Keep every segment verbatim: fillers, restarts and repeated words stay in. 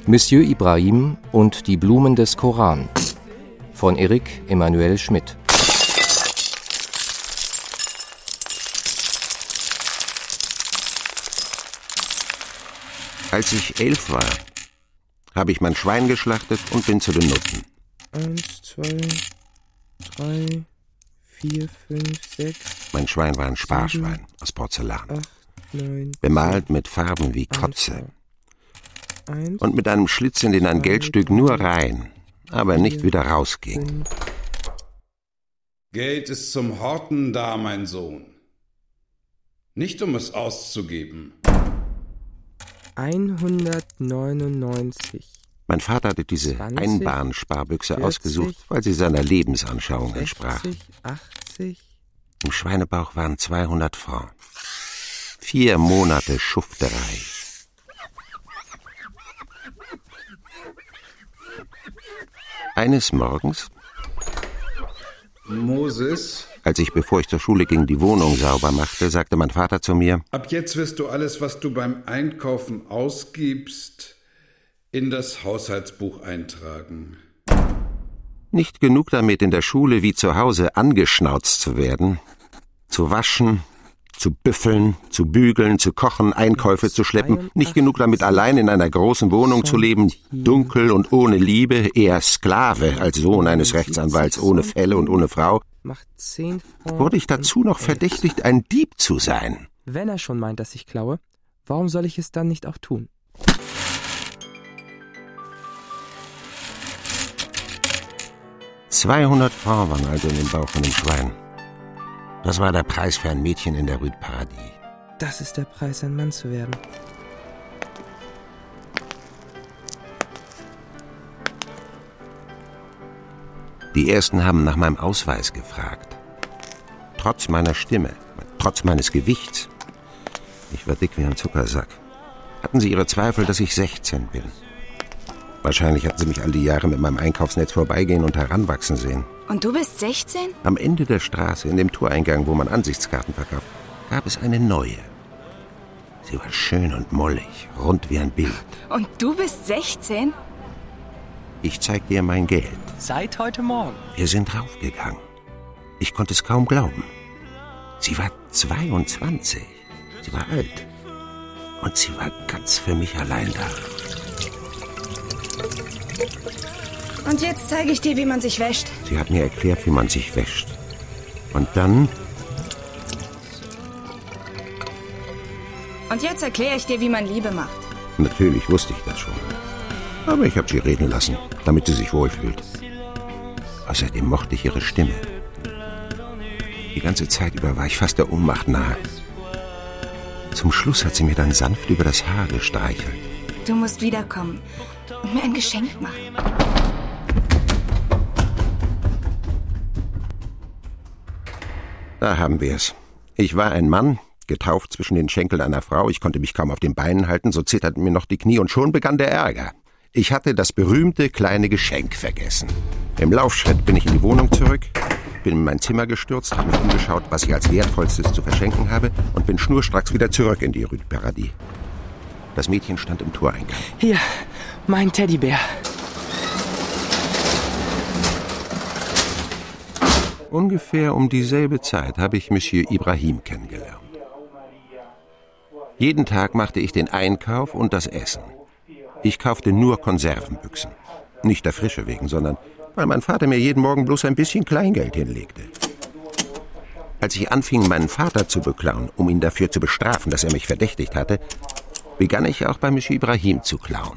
Monsieur Ibrahim und die Blumen des Koran von Erik Emanuel Schmidt. Als ich elf war, habe ich mein Schwein geschlachtet und bin zu den Nutten. Eins, zwei, drei, vier, fünf, sechs. Mein Schwein war ein Sparschwein sieben, aus Porzellan, acht, neun, bemalt mit Farben wie Kotze eins, und mit einem Schlitz, in den ein Geldstück nur rein, aber nicht wieder rausging. Geld ist zum Horten da, mein Sohn, nicht um es auszugeben. hundertneunundneunzig. Mein Vater hatte diese zwanzig, Einbahnsparbüchse vierzig, ausgesucht, weil sie seiner Lebensanschauung sechzig, entsprach. achtzig. Im Schweinebauch waren zweihundert Francs. Vier Monate Schufterei. Eines Morgens, Moses, als ich, bevor ich zur Schule ging, die Wohnung sauber machte, sagte mein Vater zu mir: Ab jetzt wirst du alles, was du beim Einkaufen ausgibst, in das Haushaltsbuch eintragen. Nicht genug damit, in der Schule wie zu Hause angeschnauzt zu werden, zu waschen, zu büffeln, zu bügeln, zu kochen, Einkäufe zu schleppen, nicht genug damit, allein in einer großen Wohnung zu leben, dunkel und ohne Liebe, eher Sklave als Sohn eines Rechtsanwalts ohne Felle und ohne Frau, wurde ich dazu noch verdächtigt, ein Dieb zu sein. Wenn er schon meint, dass ich klaue, warum soll ich es dann nicht auch tun? zweihundert Francs waren also in dem Bauch von dem Schwein. Das war der Preis für ein Mädchen in der Rue de Paradis. Das ist der Preis, ein Mann zu werden. Die Ersten haben nach meinem Ausweis gefragt. Trotz meiner Stimme, trotz meines Gewichts. Ich war dick wie ein Zuckersack. Hatten sie ihre Zweifel, dass ich sechzehn bin. Wahrscheinlich hatten sie mich all die Jahre mit meinem Einkaufsnetz vorbeigehen und heranwachsen sehen. Und du bist sechzehn? Am Ende der Straße, in dem Toreingang, wo man Ansichtskarten verkauft, gab es eine neue. Sie war schön und mollig, rund wie ein Bild. Und du bist sechzehn? Ich zeig dir mein Geld. Seit heute Morgen. Wir sind raufgegangen. Ich konnte es kaum glauben. Sie war zweiundzwanzig. Sie war alt. Und sie war ganz für mich allein da. Und jetzt zeige ich dir, wie man sich wäscht. Sie hat mir erklärt, wie man sich wäscht. Und dann... Und jetzt erkläre ich dir, wie man Liebe macht. Natürlich wusste ich das schon. Aber ich habe sie reden lassen, damit sie sich wohlfühlt. Außerdem mochte ich ihre Stimme. Die ganze Zeit über war ich fast der Ohnmacht nahe. Zum Schluss hat sie mir dann sanft über das Haar gestreichelt. Du musst wiederkommen und mir ein Geschenk machen. Da haben wir es. Ich war ein Mann, getauft zwischen den Schenkeln einer Frau. Ich konnte mich kaum auf den Beinen halten, so zitterten mir noch die Knie und schon begann der Ärger. Ich hatte das berühmte kleine Geschenk vergessen. Im Laufschritt bin ich in die Wohnung zurück, bin in mein Zimmer gestürzt, habe mich umgeschaut, was ich als Wertvollstes zu verschenken habe und bin schnurstracks wieder zurück in die Rue de Paradis. Das Mädchen stand im Toreingang. Hier, mein Teddybär. Ungefähr um dieselbe Zeit habe ich Monsieur Ibrahim kennengelernt. Jeden Tag machte ich den Einkauf und das Essen. Ich kaufte nur Konservenbüchsen. Nicht der Frische wegen, sondern weil mein Vater mir jeden Morgen bloß ein bisschen Kleingeld hinlegte. Als ich anfing, meinen Vater zu beklauen, um ihn dafür zu bestrafen, dass er mich verdächtigt hatte, begann ich auch bei Monsieur Ibrahim zu klauen.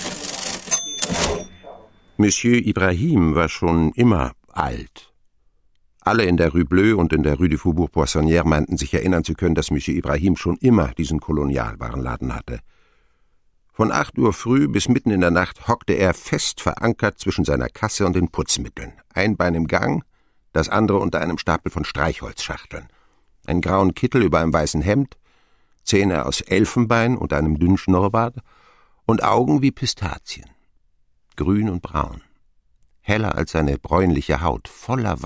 Monsieur Ibrahim war schon immer alt. Alle in der Rue Bleue und in der Rue du Faubourg Poissonnière meinten sich erinnern zu können, dass Monsieur Ibrahim schon immer diesen Kolonialwarenladen hatte. Von acht Uhr früh bis mitten in der Nacht hockte er fest verankert zwischen seiner Kasse und den Putzmitteln. Ein Bein im Gang, das andere unter einem Stapel von Streichholzschachteln. Einen grauen Kittel über einem weißen Hemd, Zähne aus Elfenbein und einem dünnen Schnurrbart und Augen wie Pistazien. Grün und braun. Heller als seine bräunliche Haut, voller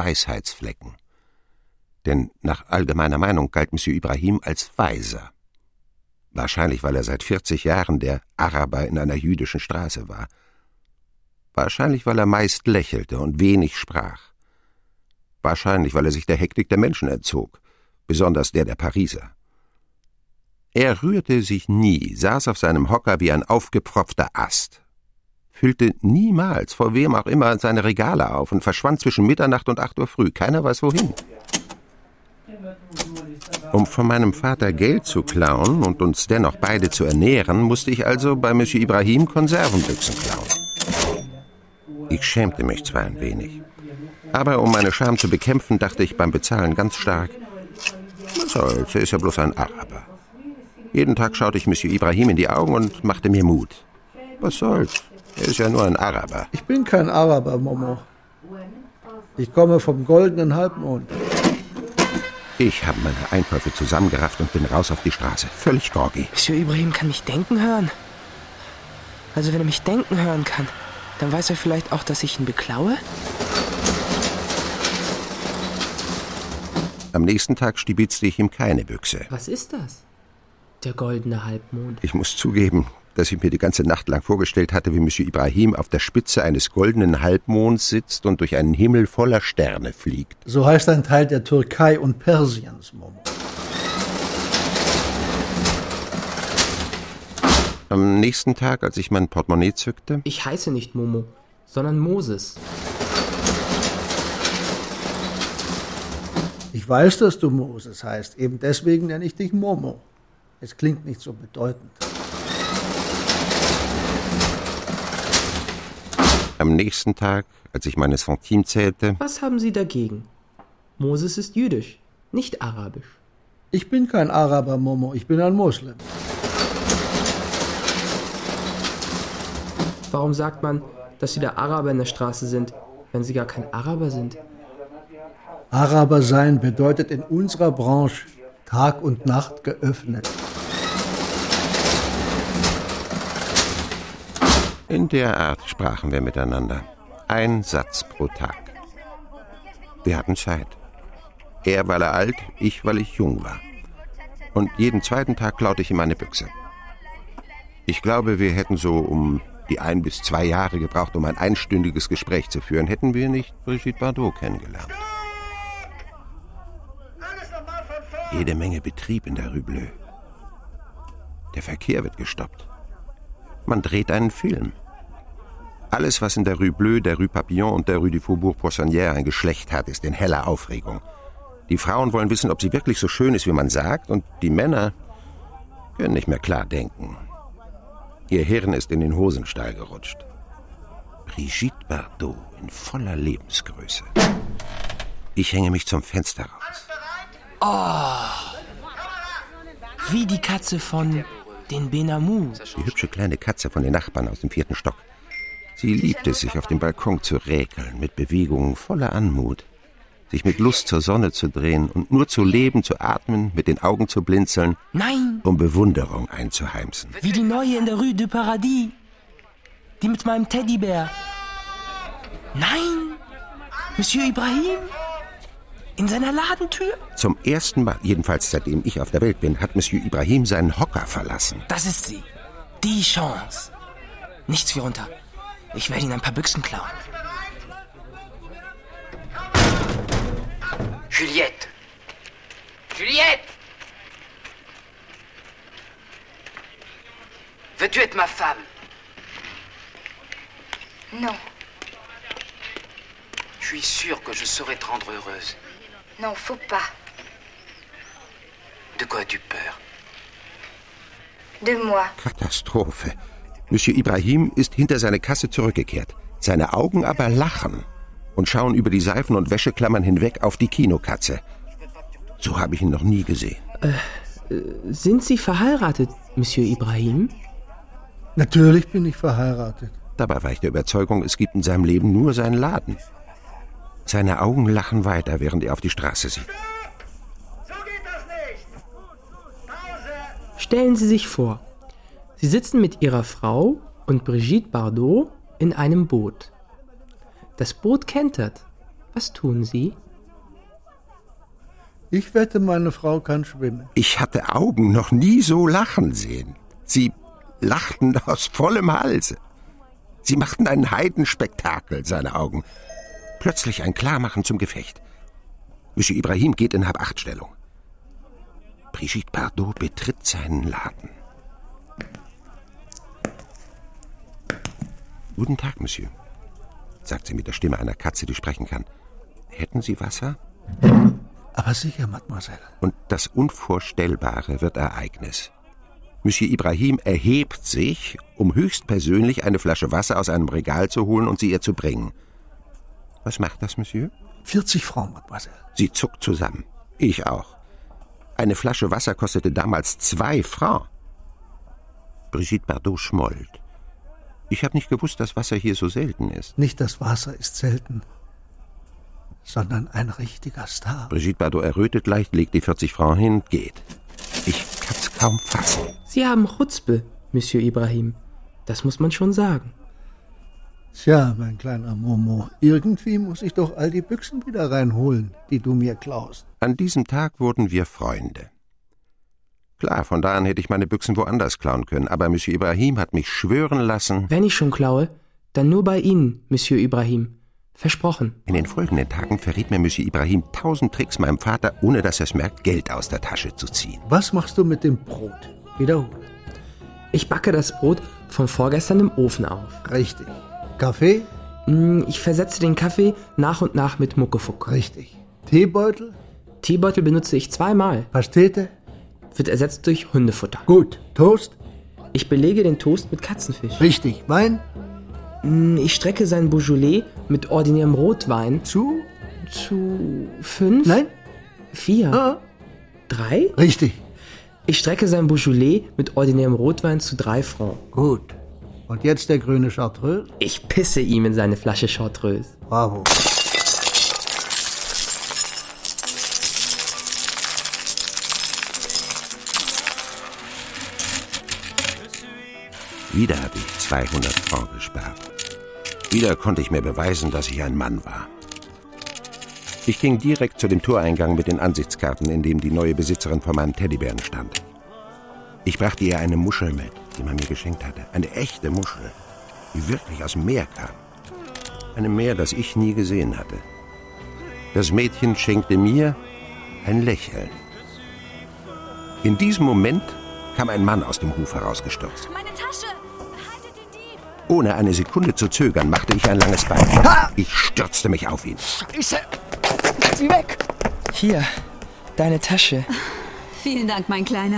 Wahrscheinlich, weil er seit vierzig Jahren der Araber in einer jüdischen Straße war. Wahrscheinlich, weil er meist lächelte und wenig sprach. Wahrscheinlich, weil er sich der Hektik der Menschen entzog, besonders der der Pariser. Er rührte sich nie, saß auf seinem Hocker wie ein aufgepfropfter Ast, füllte niemals, vor wem auch immer, seine Regale auf und verschwand zwischen Mitternacht und acht Uhr früh. Keiner weiß wohin. Um von meinem Vater Geld zu klauen und uns dennoch beide zu ernähren, musste ich also bei Monsieur Ibrahim Konservenbüchsen klauen. Ich schämte mich zwar ein wenig, aber um meine Scham zu bekämpfen, dachte ich beim Bezahlen ganz stark, was soll's, er ist ja bloß ein Araber. Jeden Tag schaute ich Monsieur Ibrahim in die Augen und machte mir Mut. Was soll's, er ist ja nur ein Araber. Ich bin kein Araber, Momo. Ich komme vom goldenen Halbmond. Ich habe meine Einkäufe zusammengerafft und bin raus auf die Straße. Völlig groggy. Monsieur Ibrahim kann mich denken hören. Also wenn er mich denken hören kann, dann weiß er vielleicht auch, dass ich ihn beklaue? Am nächsten Tag stibitzte ich ihm keine Büchse. Was ist das? Der goldene Halbmond. Ich muss zugeben, dass ich mir die ganze Nacht lang vorgestellt hatte, wie Monsieur Ibrahim auf der Spitze eines goldenen Halbmonds sitzt und durch einen Himmel voller Sterne fliegt. So heißt ein Teil der Türkei und Persiens, Momo. Am nächsten Tag, als ich mein Portemonnaie zückte... Ich heiße nicht Momo, sondern Moses. Ich weiß, dass du Moses heißt. Eben deswegen nenne ich dich Momo. Es klingt nicht so bedeutend. Am nächsten Tag, als ich meine Centimes zählte... Was haben Sie dagegen? Moses ist jüdisch, nicht arabisch. Ich bin kein Araber, Momo. Ich bin ein Muslim. Warum sagt man, dass wieder Araber in der Straße sind, wenn sie gar kein Araber sind? Araber sein bedeutet in unserer Branche Tag und Nacht geöffnet. In der Art sprachen wir miteinander. Ein Satz pro Tag. Wir hatten Zeit. Er, weil er alt, ich, weil ich jung war. Und jeden zweiten Tag klaute ich ihm eine Büchse. Ich glaube, wir hätten so um die ein bis zwei Jahre gebraucht, um ein einstündiges Gespräch zu führen, hätten wir nicht Brigitte Bardot kennengelernt. Jede Menge Betrieb in der Rue Bleue. Der Verkehr wird gestoppt. Man dreht einen Film. Alles, was in der Rue Bleue, der Rue Papillon und der Rue du Faubourg Poissonnière ein Geschlecht hat, ist in heller Aufregung. Die Frauen wollen wissen, ob sie wirklich so schön ist, wie man sagt, und die Männer können nicht mehr klar denken. Ihr Hirn ist in den Hosenstall gerutscht. Brigitte Bardot in voller Lebensgröße. Ich hänge mich zum Fenster raus. Oh, wie die Katze von den Benamou. Die hübsche kleine Katze von den Nachbarn aus dem vierten Stock. Sie liebte es, sich auf dem Balkon zu räkeln, mit Bewegungen voller Anmut. Sich mit Lust zur Sonne zu drehen und nur zu leben, zu atmen, mit den Augen zu blinzeln. Nein! Um Bewunderung einzuheimsen. Wie die neue in der Rue du Paradis. Die mit meinem Teddybär. Nein! Monsieur Ibrahim? In seiner Ladentür? Zum ersten Mal, jedenfalls seitdem ich auf der Welt bin, hat Monsieur Ibrahim seinen Hocker verlassen. Das ist sie. Die Chance. Nichts wie runter. Ich werde ihn ein paar Büchsen klauen. Juliette! Juliette! Veux-tu être ma femme? Non. Je suis sûr que je saurais te rendre heureuse. Non, faut pas. De quoi as-tu peur? De moi. Katastrophe. Monsieur Ibrahim ist hinter seine Kasse zurückgekehrt. Seine Augen aber lachen und schauen über die Seifen- und Wäscheklammern hinweg auf die Kinokatze. So habe ich ihn noch nie gesehen. Äh, sind Sie verheiratet, Monsieur Ibrahim? Natürlich bin ich verheiratet. Dabei war ich der Überzeugung, es gibt in seinem Leben nur seinen Laden. Seine Augen lachen weiter, während er auf die Straße sieht. So geht das nicht! Pause! Stellen Sie sich vor, Sie sitzen mit Ihrer Frau und Brigitte Bardot in einem Boot. Das Boot kentert. Was tun Sie? Ich wette, meine Frau kann schwimmen. Ich hatte Augen noch nie so lachen sehen. Sie lachten aus vollem Halse. Sie machten einen Heidenspektakel, seine Augen. Plötzlich ein Klarmachen zum Gefecht. Monsieur Ibrahim geht in Hab-Acht-Stellung. Brigitte Bardot betritt seinen Laden. »Guten Tag, Monsieur«, sagt sie mit der Stimme einer Katze, die sprechen kann. »Hätten Sie Wasser?« »Aber sicher, Mademoiselle.« Und das Unvorstellbare wird Ereignis. Monsieur Ibrahim erhebt sich, um höchstpersönlich eine Flasche Wasser aus einem Regal zu holen und sie ihr zu bringen. Was macht das, Monsieur? vierzig Francs, Mademoiselle. Sie zuckt zusammen. Ich auch. Eine Flasche Wasser kostete damals zwei Francs. Brigitte Bardot schmollt. Ich habe nicht gewusst, dass Wasser hier so selten ist. Nicht das Wasser ist selten, sondern ein richtiger Star. Brigitte Bardot errötet leicht, legt die vierzig Francs hin, geht. Ich kann's kaum fassen. Sie haben Chutzpe, Monsieur Ibrahim. Das muss man schon sagen. Tja, mein kleiner Momo, irgendwie muss ich doch all die Büchsen wieder reinholen, die du mir klaust. An diesem Tag wurden wir Freunde. Klar, von da an hätte ich meine Büchsen woanders klauen können, aber Monsieur Ibrahim hat mich schwören lassen... Wenn ich schon klaue, dann nur bei Ihnen, Monsieur Ibrahim. Versprochen. In den folgenden Tagen verriet mir Monsieur Ibrahim tausend Tricks meinem Vater, ohne dass er es merkt, Geld aus der Tasche zu ziehen. Was machst du mit dem Brot? Wiederhole. Ich backe das Brot von vorgestern im Ofen auf. Richtig. Kaffee? Ich versetze den Kaffee nach und nach mit Muckefuck. Richtig. Teebeutel? Teebeutel benutze ich zweimal. Pastete? Wird ersetzt durch Hundefutter. Gut. Toast? Ich belege den Toast mit Katzenfisch. Richtig. Wein? Ich strecke sein Beaujolais mit ordinärem Rotwein zu? Zu fünf? Nein. Vier? Ah. Drei? Richtig. Ich strecke sein Beaujolais mit ordinärem Rotwein zu drei Francs. Gut. Und jetzt der grüne Chartreuse? Ich pisse ihm in seine Flasche Chartreuse. Bravo. Wieder habe ich zweihundert Francs gespart. Wieder konnte ich mir beweisen, dass ich ein Mann war. Ich ging direkt zu dem Toreingang mit den Ansichtskarten, in dem die neue Besitzerin von meinem Teddybären stand. Ich brachte ihr eine Muschel mit, die man mir geschenkt hatte. Eine echte Muschel, die wirklich aus dem Meer kam. Ein Meer, das ich nie gesehen hatte. Das Mädchen schenkte mir ein Lächeln. In diesem Moment kam ein Mann aus dem Hof herausgestürzt. Meine Tasche! Haltet den Dieb! Ohne eine Sekunde zu zögern, machte ich ein langes Bein. Ha! Ich stürzte mich auf ihn. Scheiße! Lass sie weg! Hier, deine Tasche. Vielen Dank, mein Kleiner.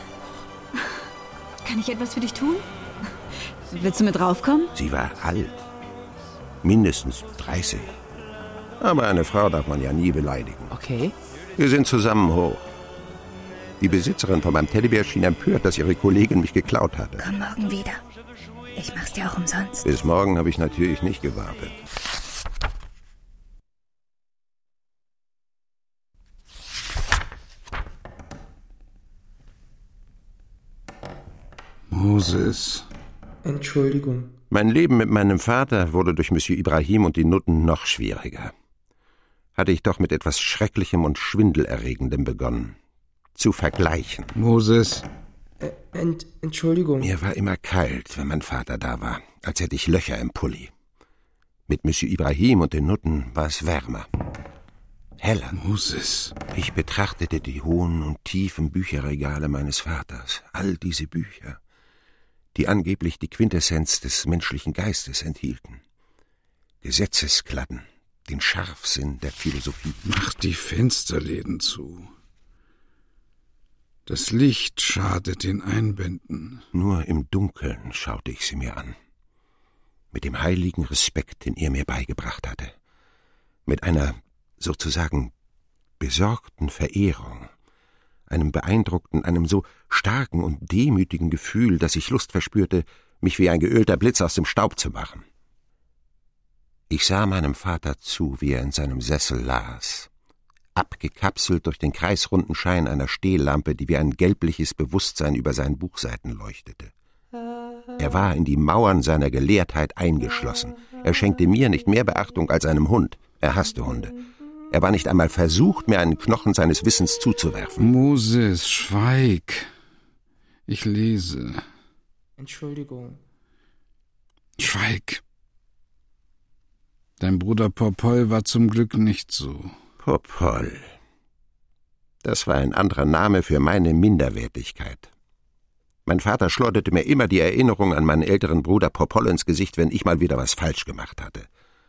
Kann ich etwas für dich tun? Willst du mit raufkommen? Sie war alt. Mindestens dreißig. Aber eine Frau darf man ja nie beleidigen. Okay. Wir sind zusammen hoch. Die Besitzerin von meinem Teddybär schien empört, dass ihre Kollegin mich geklaut hatte. Komm morgen wieder. Ich mach's dir auch umsonst. Bis morgen habe ich natürlich nicht gewartet. Moses. Entschuldigung. Mein Leben mit meinem Vater wurde durch Monsieur Ibrahim und die Nutten noch schwieriger. Hatte ich doch mit etwas Schrecklichem und Schwindelerregendem begonnen. Zu vergleichen. Moses. Äh, ent, Entschuldigung. Mir war immer kalt, wenn mein Vater da war, als hätte ich Löcher im Pulli. Mit Monsieur Ibrahim und den Nutten war es wärmer. Heller. Moses. Ich betrachtete die hohen und tiefen Bücherregale meines Vaters. All diese Bücher, die angeblich die Quintessenz des menschlichen Geistes enthielten. Gesetzeskladden, den Scharfsinn der Philosophie. Mach die Fensterläden zu. Das Licht schadet den Einbänden. Nur im Dunkeln schaute ich sie mir an. Mit dem heiligen Respekt, den er mir beigebracht hatte. Mit einer, sozusagen, besorgten Verehrung. Einem beeindruckten, einem so starken und demütigen Gefühl, dass ich Lust verspürte, mich wie ein geölter Blitz aus dem Staub zu machen. Ich sah meinem Vater zu, wie er in seinem Sessel las, abgekapselt durch den kreisrunden Schein einer Stehlampe, die wie ein gelbliches Bewusstsein über seinen Buchseiten leuchtete. Er war in die Mauern seiner Gelehrtheit eingeschlossen. Er schenkte mir nicht mehr Beachtung als einem Hund. Er hasste Hunde. Er war nicht einmal versucht, mir einen Knochen seines Wissens zuzuwerfen. Moses, schweig. Ich lese. Entschuldigung. Schweig. Dein Bruder Popol war zum Glück nicht so. Popol. Das war ein anderer Name für meine Minderwertigkeit. Mein Vater schleuderte mir immer die Erinnerung an meinen älteren Bruder Popol ins Gesicht, wenn ich mal wieder was falsch gemacht hatte.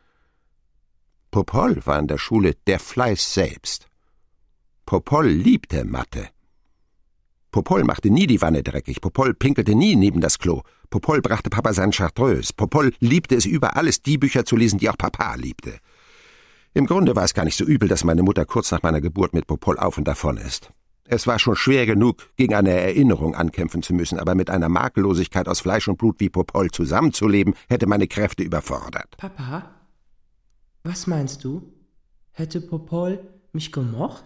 Popol war in der Schule der Fleiß selbst. Popol liebte Mathe. Popol machte nie die Wanne dreckig. Popol pinkelte nie neben das Klo. Popol brachte Papa seinen Chartreuse. Popol liebte es über alles, die Bücher zu lesen, die auch Papa liebte. Im Grunde war es gar nicht so übel, dass meine Mutter kurz nach meiner Geburt mit Popol auf und davon ist. Es war schon schwer genug, gegen eine Erinnerung ankämpfen zu müssen, aber mit einer Makellosigkeit aus Fleisch und Blut wie Popol zusammenzuleben, hätte meine Kräfte überfordert. Papa, was meinst du? Hätte Popol mich gemocht?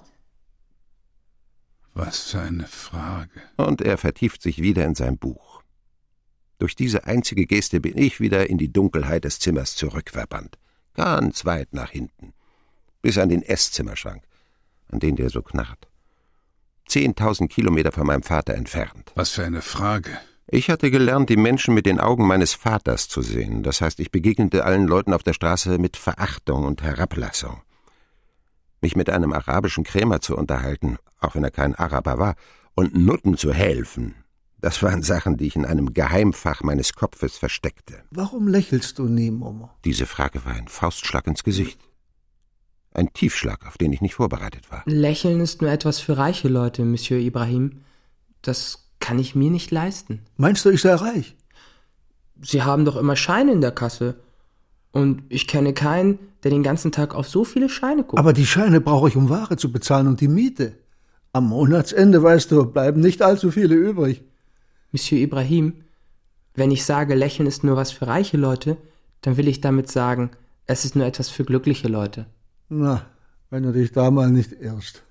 Was für eine Frage. Und er vertieft sich wieder in sein Buch. Durch diese einzige Geste bin ich wieder in die Dunkelheit des Zimmers zurückverbannt. Ganz weit nach hinten. Bis an den Esszimmerschrank, an den der so knarrt. Zehntausend Kilometer von meinem Vater entfernt. Was für eine Frage. Ich hatte gelernt, die Menschen mit den Augen meines Vaters zu sehen. Das heißt, ich begegnete allen Leuten auf der Straße mit Verachtung und Herablassung. Mich mit einem arabischen Krämer zu unterhalten, auch wenn er kein Araber war, und Nutten zu helfen, das waren Sachen, die ich in einem Geheimfach meines Kopfes versteckte. Warum lächelst du nie, Momo? Diese Frage war ein Faustschlag ins Gesicht. Ein Tiefschlag, auf den ich nicht vorbereitet war. Lächeln ist nur etwas für reiche Leute, Monsieur Ibrahim. Das kann ich mir nicht leisten. Meinst du, ich sei reich? Sie haben doch immer Scheine in der Kasse. Und ich kenne keinen, der den ganzen Tag auf so viele Scheine guckt. Aber die Scheine brauche ich, um Ware zu bezahlen und die Miete. Am Monatsende, weißt du, bleiben nicht allzu viele übrig. Monsieur Ibrahim, wenn ich sage, Lächeln ist nur was für reiche Leute, dann will ich damit sagen, es ist nur etwas für glückliche Leute. Na, wenn du dich da mal nicht irrst.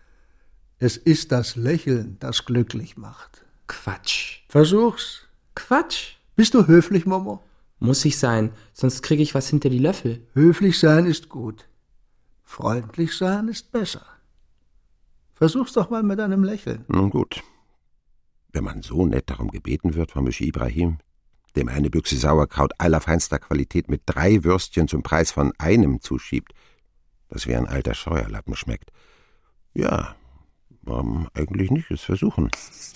Es ist das Lächeln, das glücklich macht. Quatsch. Versuch's. Quatsch. Bist du höflich, Momo? Muss ich sein, sonst kriege ich was hinter die Löffel. Höflich sein ist gut. Freundlich sein ist besser. Versuch's doch mal mit einem Lächeln. Nun gut. Wenn man so nett darum gebeten wird von Monsieur Ibrahim, dem eine Büchse Sauerkraut allerfeinster Qualität mit drei Würstchen zum Preis von einem zuschiebt, das wie ein alter Scheuerlappen schmeckt. Ja, warum eigentlich nicht es versuchen?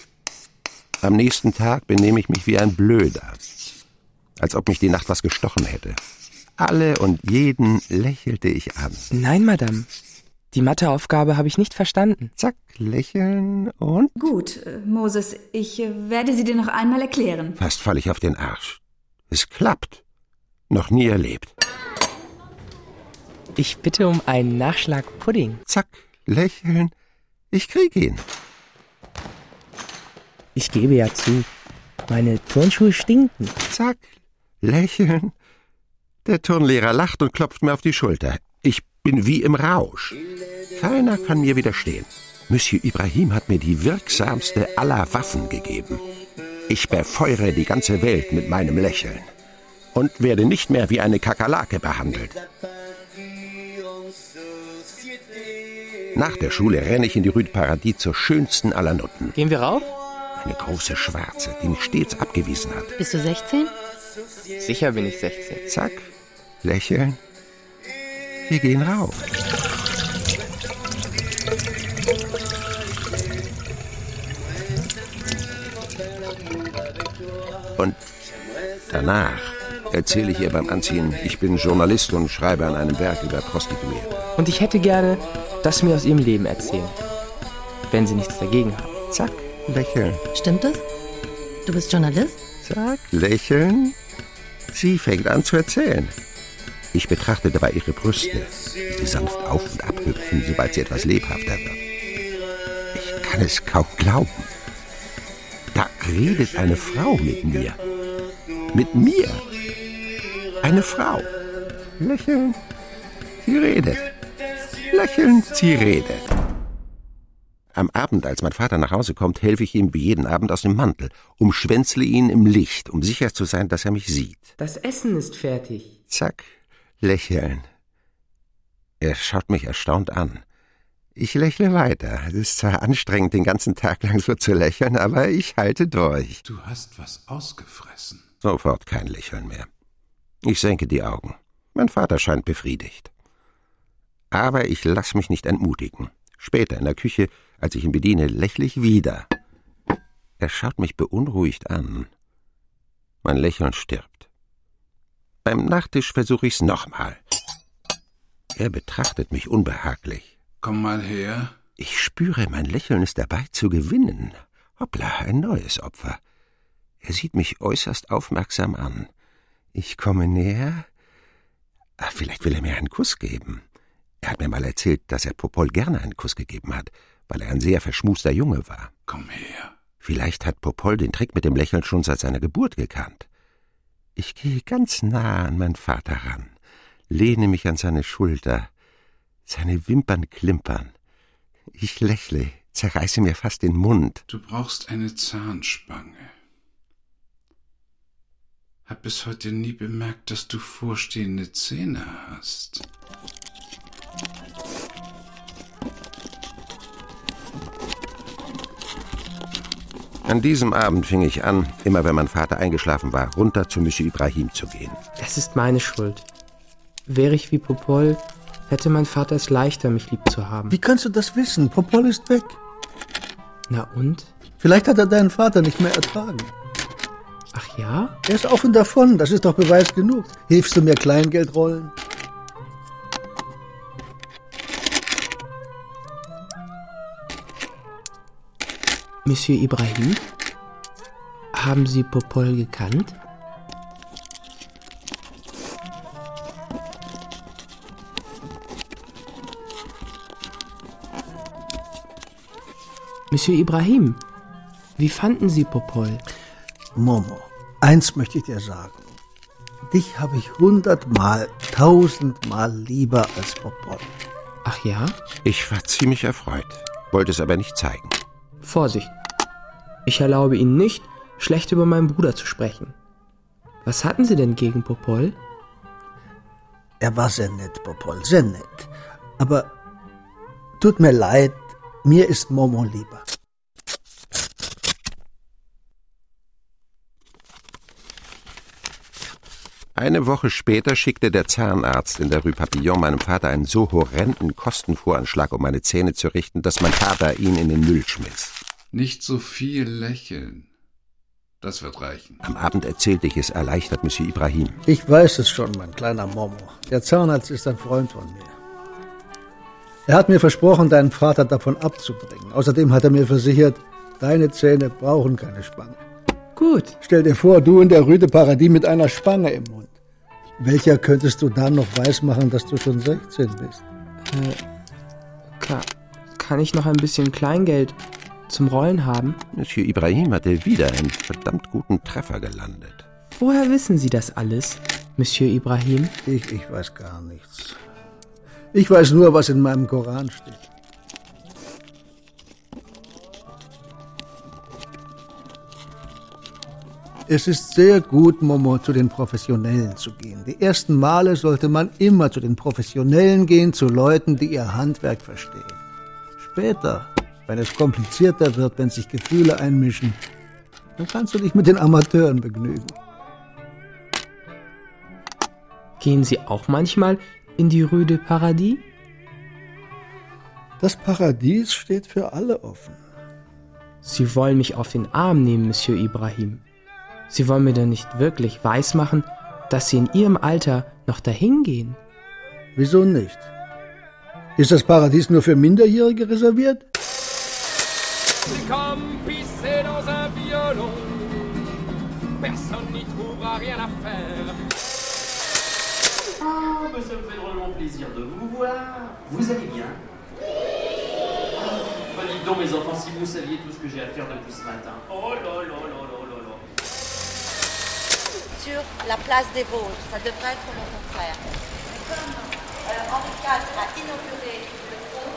Am nächsten Tag benehme ich mich wie ein Blöder, als ob mich die Nacht was gestochen hätte. Alle und jeden lächelte ich an. Nein, Madame. Die Matheaufgabe habe ich nicht verstanden. Zack, lächeln und... Gut, äh, Moses, ich äh, werde sie dir noch einmal erklären. Fast falle ich auf den Arsch. Es klappt. Noch nie erlebt. Ich bitte um einen Nachschlag Pudding. Zack, lächeln. Ich krieg ihn. Ich gebe ja zu, meine Turnschuhe stinken. Zack, lächeln. Der Turnlehrer lacht und klopft mir auf die Schulter. Ich bin wie im Rausch. Keiner kann mir widerstehen. Monsieur Ibrahim hat mir die wirksamste aller Waffen gegeben. Ich befeuere die ganze Welt mit meinem Lächeln und werde nicht mehr wie eine Kakerlake behandelt. Nach der Schule renne ich in die Rue de Paradis zur schönsten aller Nutten. Gehen wir rauf? Eine große Schwarze, die mich stets abgewiesen hat. Bist du sechzehn? Sicher bin ich sechzehn. Zack, lächeln. Wir gehen rauf. Und danach erzähle ich ihr beim Anziehen, ich bin Journalist und schreibe an einem Werk über Prostituierte. Und ich hätte gerne, dass Sie mir aus Ihrem Leben erzählen. Wenn Sie nichts dagegen haben. Zack, lächeln. Stimmt das? Du bist Journalist? Zack, lächeln. Sie fängt an zu erzählen. Ich betrachte dabei ihre Brüste, die sanft auf- und abhüpfen, sobald sie etwas lebhafter wird. Ich kann es kaum glauben. Da redet eine Frau mit mir. Mit mir. Eine Frau. Lächeln. Sie redet. Lächeln. Sie redet. Am Abend, als mein Vater nach Hause kommt, helfe ich ihm wie jeden Abend aus dem Mantel, umschwänzle ihn im Licht, um sicher zu sein, dass er mich sieht. Das Essen ist fertig. Zack. Lächeln. Er schaut mich erstaunt an. Ich lächle weiter. Es ist zwar anstrengend, den ganzen Tag lang so zu lächeln, aber ich halte durch. Du hast was ausgefressen. Sofort kein Lächeln mehr. Ich senke die Augen. Mein Vater scheint befriedigt. Aber ich lasse mich nicht entmutigen. Später in der Küche, als ich ihn bediene, lächle ich wieder. Er schaut mich beunruhigt an. Mein Lächeln stirbt. Beim Nachtisch versuche ich's nochmal. Er betrachtet mich unbehaglich. Komm mal her. Ich spüre, mein Lächeln ist dabei zu gewinnen. Hoppla, ein neues Opfer. Er sieht mich äußerst aufmerksam an. Ich komme näher. Ach, vielleicht will er mir einen Kuss geben. Er hat mir mal erzählt, dass er Popol gerne einen Kuss gegeben hat, weil er ein sehr verschmuster Junge war. Komm her. Vielleicht hat Popol den Trick mit dem Lächeln schon seit seiner Geburt gekannt. Ich gehe ganz nah an meinen Vater ran, lehne mich an seine Schulter. Seine Wimpern klimpern. Ich lächle, zerreiße mir fast den Mund. Du brauchst eine Zahnspange. Hab bis heute nie bemerkt, dass du vorstehende Zähne hast. An diesem Abend fing ich an, immer wenn mein Vater eingeschlafen war, runter zu Monsieur Ibrahim zu gehen. Es ist meine Schuld. Wäre ich wie Popol, hätte mein Vater es leichter, mich lieb zu haben. Wie kannst du das wissen? Popol ist weg. Na und? Vielleicht hat er deinen Vater nicht mehr ertragen. Ach ja? Er ist auf und davon, das ist doch Beweis genug. Hilfst du mir Kleingeld rollen? Monsieur Ibrahim? Haben Sie Popol gekannt? Monsieur Ibrahim, wie fanden Sie Popol? Momo, eins möchte ich dir sagen. Dich habe ich hundertmal, tausendmal lieber als Popol. Ach ja? Ich war ziemlich erfreut, wollte es aber nicht zeigen. Vorsicht. Ich erlaube Ihnen nicht, schlecht über meinen Bruder zu sprechen. Was hatten Sie denn gegen Popol? Er war sehr nett, Popol, sehr nett. Aber tut mir leid, mir ist Momo lieber. Eine Woche später schickte der Zahnarzt in der Rue Papillon meinem Vater einen so horrenden Kostenvoranschlag, um meine Zähne zu richten, dass mein Vater ihn in den Müll schmiss. Nicht so viel lächeln. Das wird reichen. Am Abend erzählte ich es erleichtert Monsieur Ibrahim. Ich weiß es schon, mein kleiner Momo. Der Zahnarzt ist ein Freund von mir. Er hat mir versprochen, deinen Vater davon abzubringen. Außerdem hat er mir versichert, deine Zähne brauchen keine Spange. Gut. Stell dir vor, du in der Rue de Paradis mit einer Spange im Mund. Welcher könntest du dann noch weismachen, dass du schon sechzehn bist? Äh, kann, kann ich noch ein bisschen Kleingeld zum Rollen haben? Monsieur Ibrahim hatte wieder einen verdammt guten Treffer gelandet. Woher wissen Sie das alles, Monsieur Ibrahim? Ich, ich weiß gar nichts. Ich weiß nur, was in meinem Koran steht. Es ist sehr gut, Momo, zu den Professionellen zu gehen. Die ersten Male sollte man immer zu den Professionellen gehen, zu Leuten, die ihr Handwerk verstehen. Später, wenn es komplizierter wird, wenn sich Gefühle einmischen, dann kannst du dich mit den Amateuren begnügen. Gehen Sie auch manchmal in die Rue de Paradis? Das Paradies steht für alle offen. Sie wollen mich auf den Arm nehmen, Monsieur Ibrahim. Sie wollen mir doch nicht wirklich weismachen, dass Sie in Ihrem Alter noch dahin gehen. Wieso nicht? Ist das Paradies nur für Minderjährige reserviert? Oh, mais ça me fait drôlement plaisir de vous voir. Vous allez bien? Bah, dites donc, mes enfants, si vous saviez tout ce que j'ai à faire depuis ce matin. Oh là là là là là là. Sur la place des Vosges, ça devrait être mon confrère. Comme euh, Henri quatre a inauguré le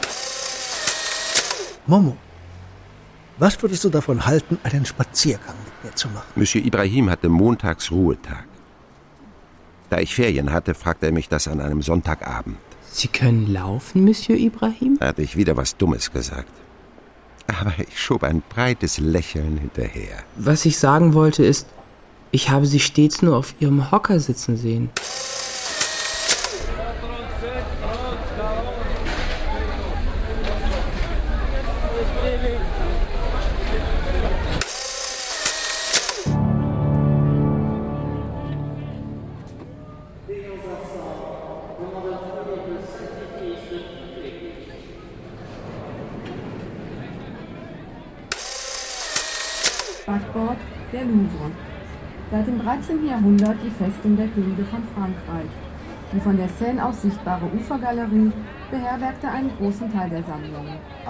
pont. Momo, was würdest du davon halten, einen Spaziergang mit mir zu machen? Monsieur Ibrahim hatte montags Ruhetag. Da ich Ferien hatte, fragte er mich das an einem Sonntagabend. Sie können laufen, Monsieur Ibrahim? Hatte ich wieder was Dummes gesagt. Aber ich schob ein breites Lächeln hinterher. Was ich sagen wollte ist, ich habe Sie stets nur auf Ihrem Hocker sitzen sehen. Backbord der Louvre. Seit dem dreizehnten Jahrhundert die Festung der Könige von Frankreich. Die von der Seine aus sichtbare Ufergalerie beherbergte einen großen Teil der Sammlung.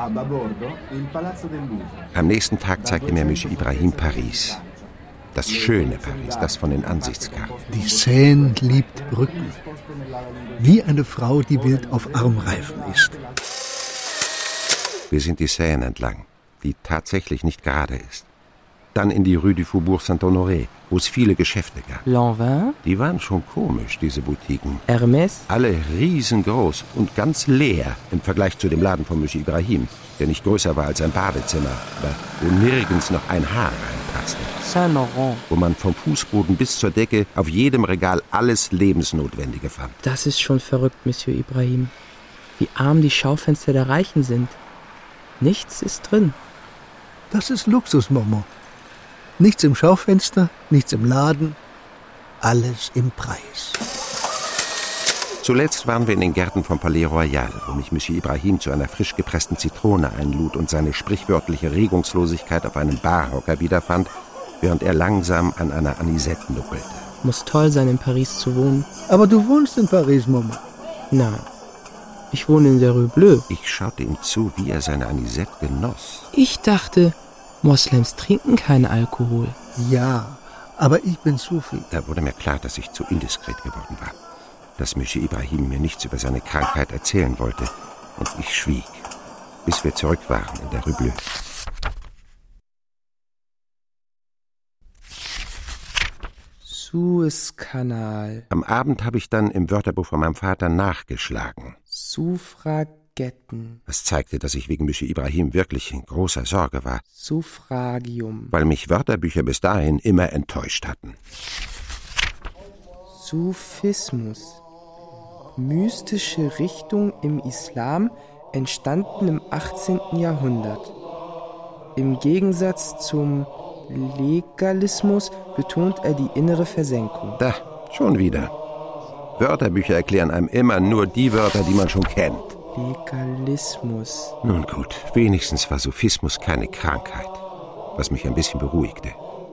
Am nächsten Tag zeigte mir Monsieur Ibrahim Paris. Das schöne Paris, das von den Ansichtskarten. Die Seine liebt Brücken. Wie eine Frau, die wild auf Armreifen ist. Wir sind die Seine entlang, die tatsächlich nicht gerade ist. Dann in die Rue du Faubourg Saint-Honoré, wo es viele Geschäfte gab. Lanvin? Die waren schon komisch, diese Boutiquen. Hermès? Alle riesengroß und ganz leer im Vergleich zu dem Laden von Monsieur Ibrahim, der nicht größer war als ein Badezimmer, aber wo nirgends noch ein Haar reinpasste. Saint-Laurent. Wo man vom Fußboden bis zur Decke auf jedem Regal alles Lebensnotwendige fand. Das ist schon verrückt, Monsieur Ibrahim. Wie arm die Schaufenster der Reichen sind. Nichts ist drin. Das ist Luxus, Momo. Nichts im Schaufenster, nichts im Laden, alles im Preis. Zuletzt waren wir in den Gärten vom Palais Royal, wo mich Monsieur Ibrahim zu einer frisch gepressten Zitrone einlud und seine sprichwörtliche Regungslosigkeit auf einem Barhocker wiederfand, während er langsam an einer Anisette nuppelte. Muss toll sein, in Paris zu wohnen. Aber du wohnst in Paris, Momo. Nein, ich wohne in der Rue Bleue. Ich schaute ihm zu, wie er seine Anisette genoss. Ich dachte, Moslems trinken keinen Alkohol. Ja, aber ich bin Sufi. Da wurde mir klar, dass ich zu indiskret geworden war. Dass Monsieur Ibrahim mir nichts über seine Krankheit erzählen wollte. Und ich schwieg, bis wir zurück waren in der Rue Bleue. Suezkanal. Am Abend habe ich dann im Wörterbuch von meinem Vater nachgeschlagen. Suffragetten. Das zeigte, dass ich wegen Monsieur Ibrahim wirklich in großer Sorge war. Suffragium. Weil mich Wörterbücher bis dahin immer enttäuscht hatten. Sufismus. Mystische Richtung im Islam, entstanden im achtzehnten Jahrhundert. Im Gegensatz zum Legalismus betont er die innere Versenkung. Da, schon wieder. Wörterbücher erklären einem immer nur die Wörter, die man schon kennt. Legalismus. Nun gut, wenigstens war Sufismus keine Krankheit, was mich ein bisschen beruhigte.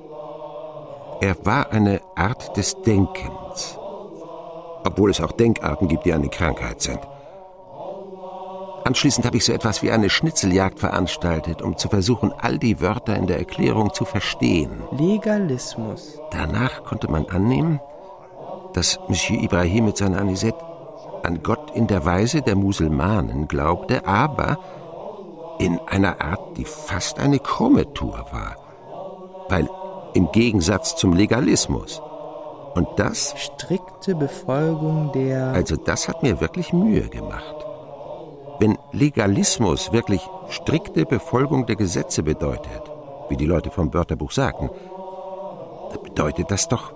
Er war eine Art des Denkens, obwohl es auch Denkarten gibt, die eine Krankheit sind. Anschließend habe ich so etwas wie eine Schnitzeljagd veranstaltet, um zu versuchen, all die Wörter in der Erklärung zu verstehen. Legalismus. Danach konnte man annehmen, dass Monsieur Ibrahim mit seiner Anisette an Gott in der Weise der Muselmanen glaubte, aber in einer Art, die fast eine krumme Tour war. Weil im Gegensatz zum Legalismus. Und das... Strikte Befolgung der... Also das hat mir wirklich Mühe gemacht. Wenn Legalismus wirklich strikte Befolgung der Gesetze bedeutet, wie die Leute vom Wörterbuch sagten, dann bedeutet das doch,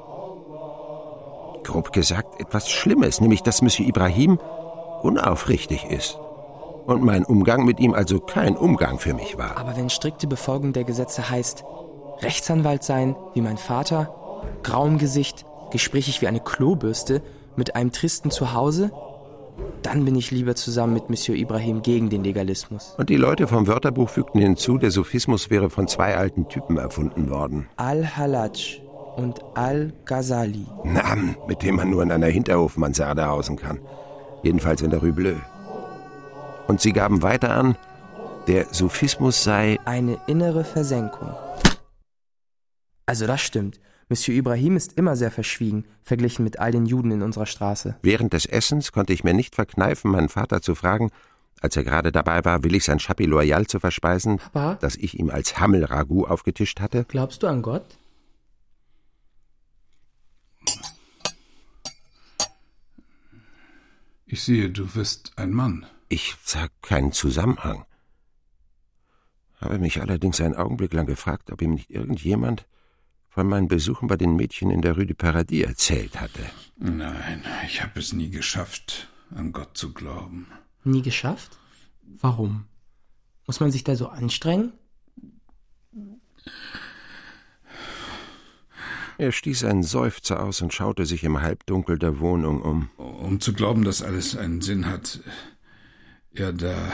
grob gesagt, etwas Schlimmes, nämlich dass Monsieur Ibrahim unaufrichtig ist und mein Umgang mit ihm also kein Umgang für mich war. Aber wenn strikte Befolgung der Gesetze heißt, Rechtsanwalt sein, wie mein Vater, grau im Gesicht, gesprächig wie eine Klobürste, mit einem tristen Zuhause, dann bin ich lieber zusammen mit Monsieur Ibrahim gegen den Legalismus. Und die Leute vom Wörterbuch fügten hinzu, der Sufismus wäre von zwei alten Typen erfunden worden. Al-Hallaj und Al-Ghazali. Namen, mit dem man nur in einer Hinterhofmansarde hausen kann. Jedenfalls in der Rue Bleue. Und sie gaben weiter an, der Sufismus sei... eine innere Versenkung. Also das stimmt. Monsieur Ibrahim ist immer sehr verschwiegen, verglichen mit all den Juden in unserer Straße. Während des Essens konnte ich mir nicht verkneifen, meinen Vater zu fragen, als er gerade dabei war, willig sein Chapeau Loyal zu verspeisen, Papa? das ich ihm als Hammel-Ragout aufgetischt hatte. Glaubst du an Gott? Ich sehe, du bist ein Mann. Ich sah keinen Zusammenhang. Habe mich allerdings einen Augenblick lang gefragt, ob ihm nicht irgendjemand von meinen Besuchen bei den Mädchen in der Rue du Paradis erzählt hatte. Nein, ich habe es nie geschafft, an Gott zu glauben. Nie geschafft? Warum? Muss man sich da so anstrengen? Er stieß einen Seufzer aus und schaute sich im Halbdunkel der Wohnung um. Um zu glauben, dass alles einen Sinn hat, ja, da...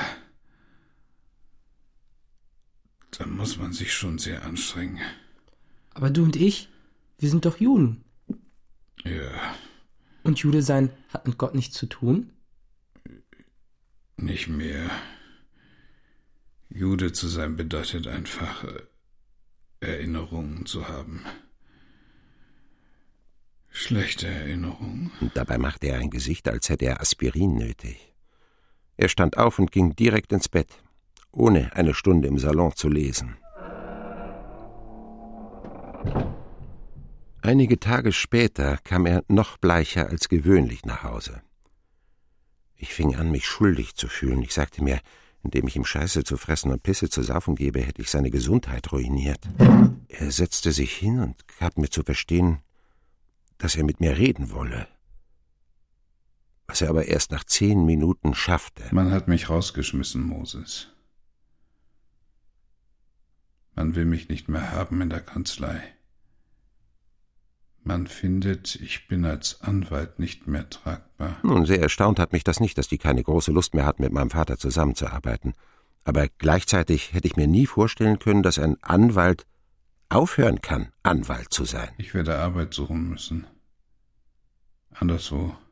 da muss man sich schon sehr anstrengen. Aber du und ich, wir sind doch Juden. Ja. Und Jude sein hat mit Gott nichts zu tun? Nicht mehr. Jude zu sein bedeutet einfach, Erinnerungen zu haben. Schlechte Erinnerungen. Und dabei machte er ein Gesicht, als hätte er Aspirin nötig. Er stand auf und ging direkt ins Bett, ohne eine Stunde im Salon zu lesen. Einige Tage später kam er noch bleicher als gewöhnlich nach Hause. Ich fing an, mich schuldig zu fühlen. Ich sagte mir, indem ich ihm Scheiße zu fressen und Pisse zu saufen gebe, hätte ich seine Gesundheit ruiniert. Er setzte sich hin und gab mir zu verstehen, dass er mit mir reden wolle. Was er aber erst nach zehn Minuten schaffte. Man hat mich rausgeschmissen, Moses. Man will mich nicht mehr haben in der Kanzlei. Man findet, ich bin als Anwalt nicht mehr tragbar. Nun, sehr erstaunt hat mich das nicht, dass die keine große Lust mehr hatten, mit meinem Vater zusammenzuarbeiten. Aber gleichzeitig hätte ich mir nie vorstellen können, dass ein Anwalt aufhören kann, Anwalt zu sein. Ich werde Arbeit suchen müssen. Anderswo.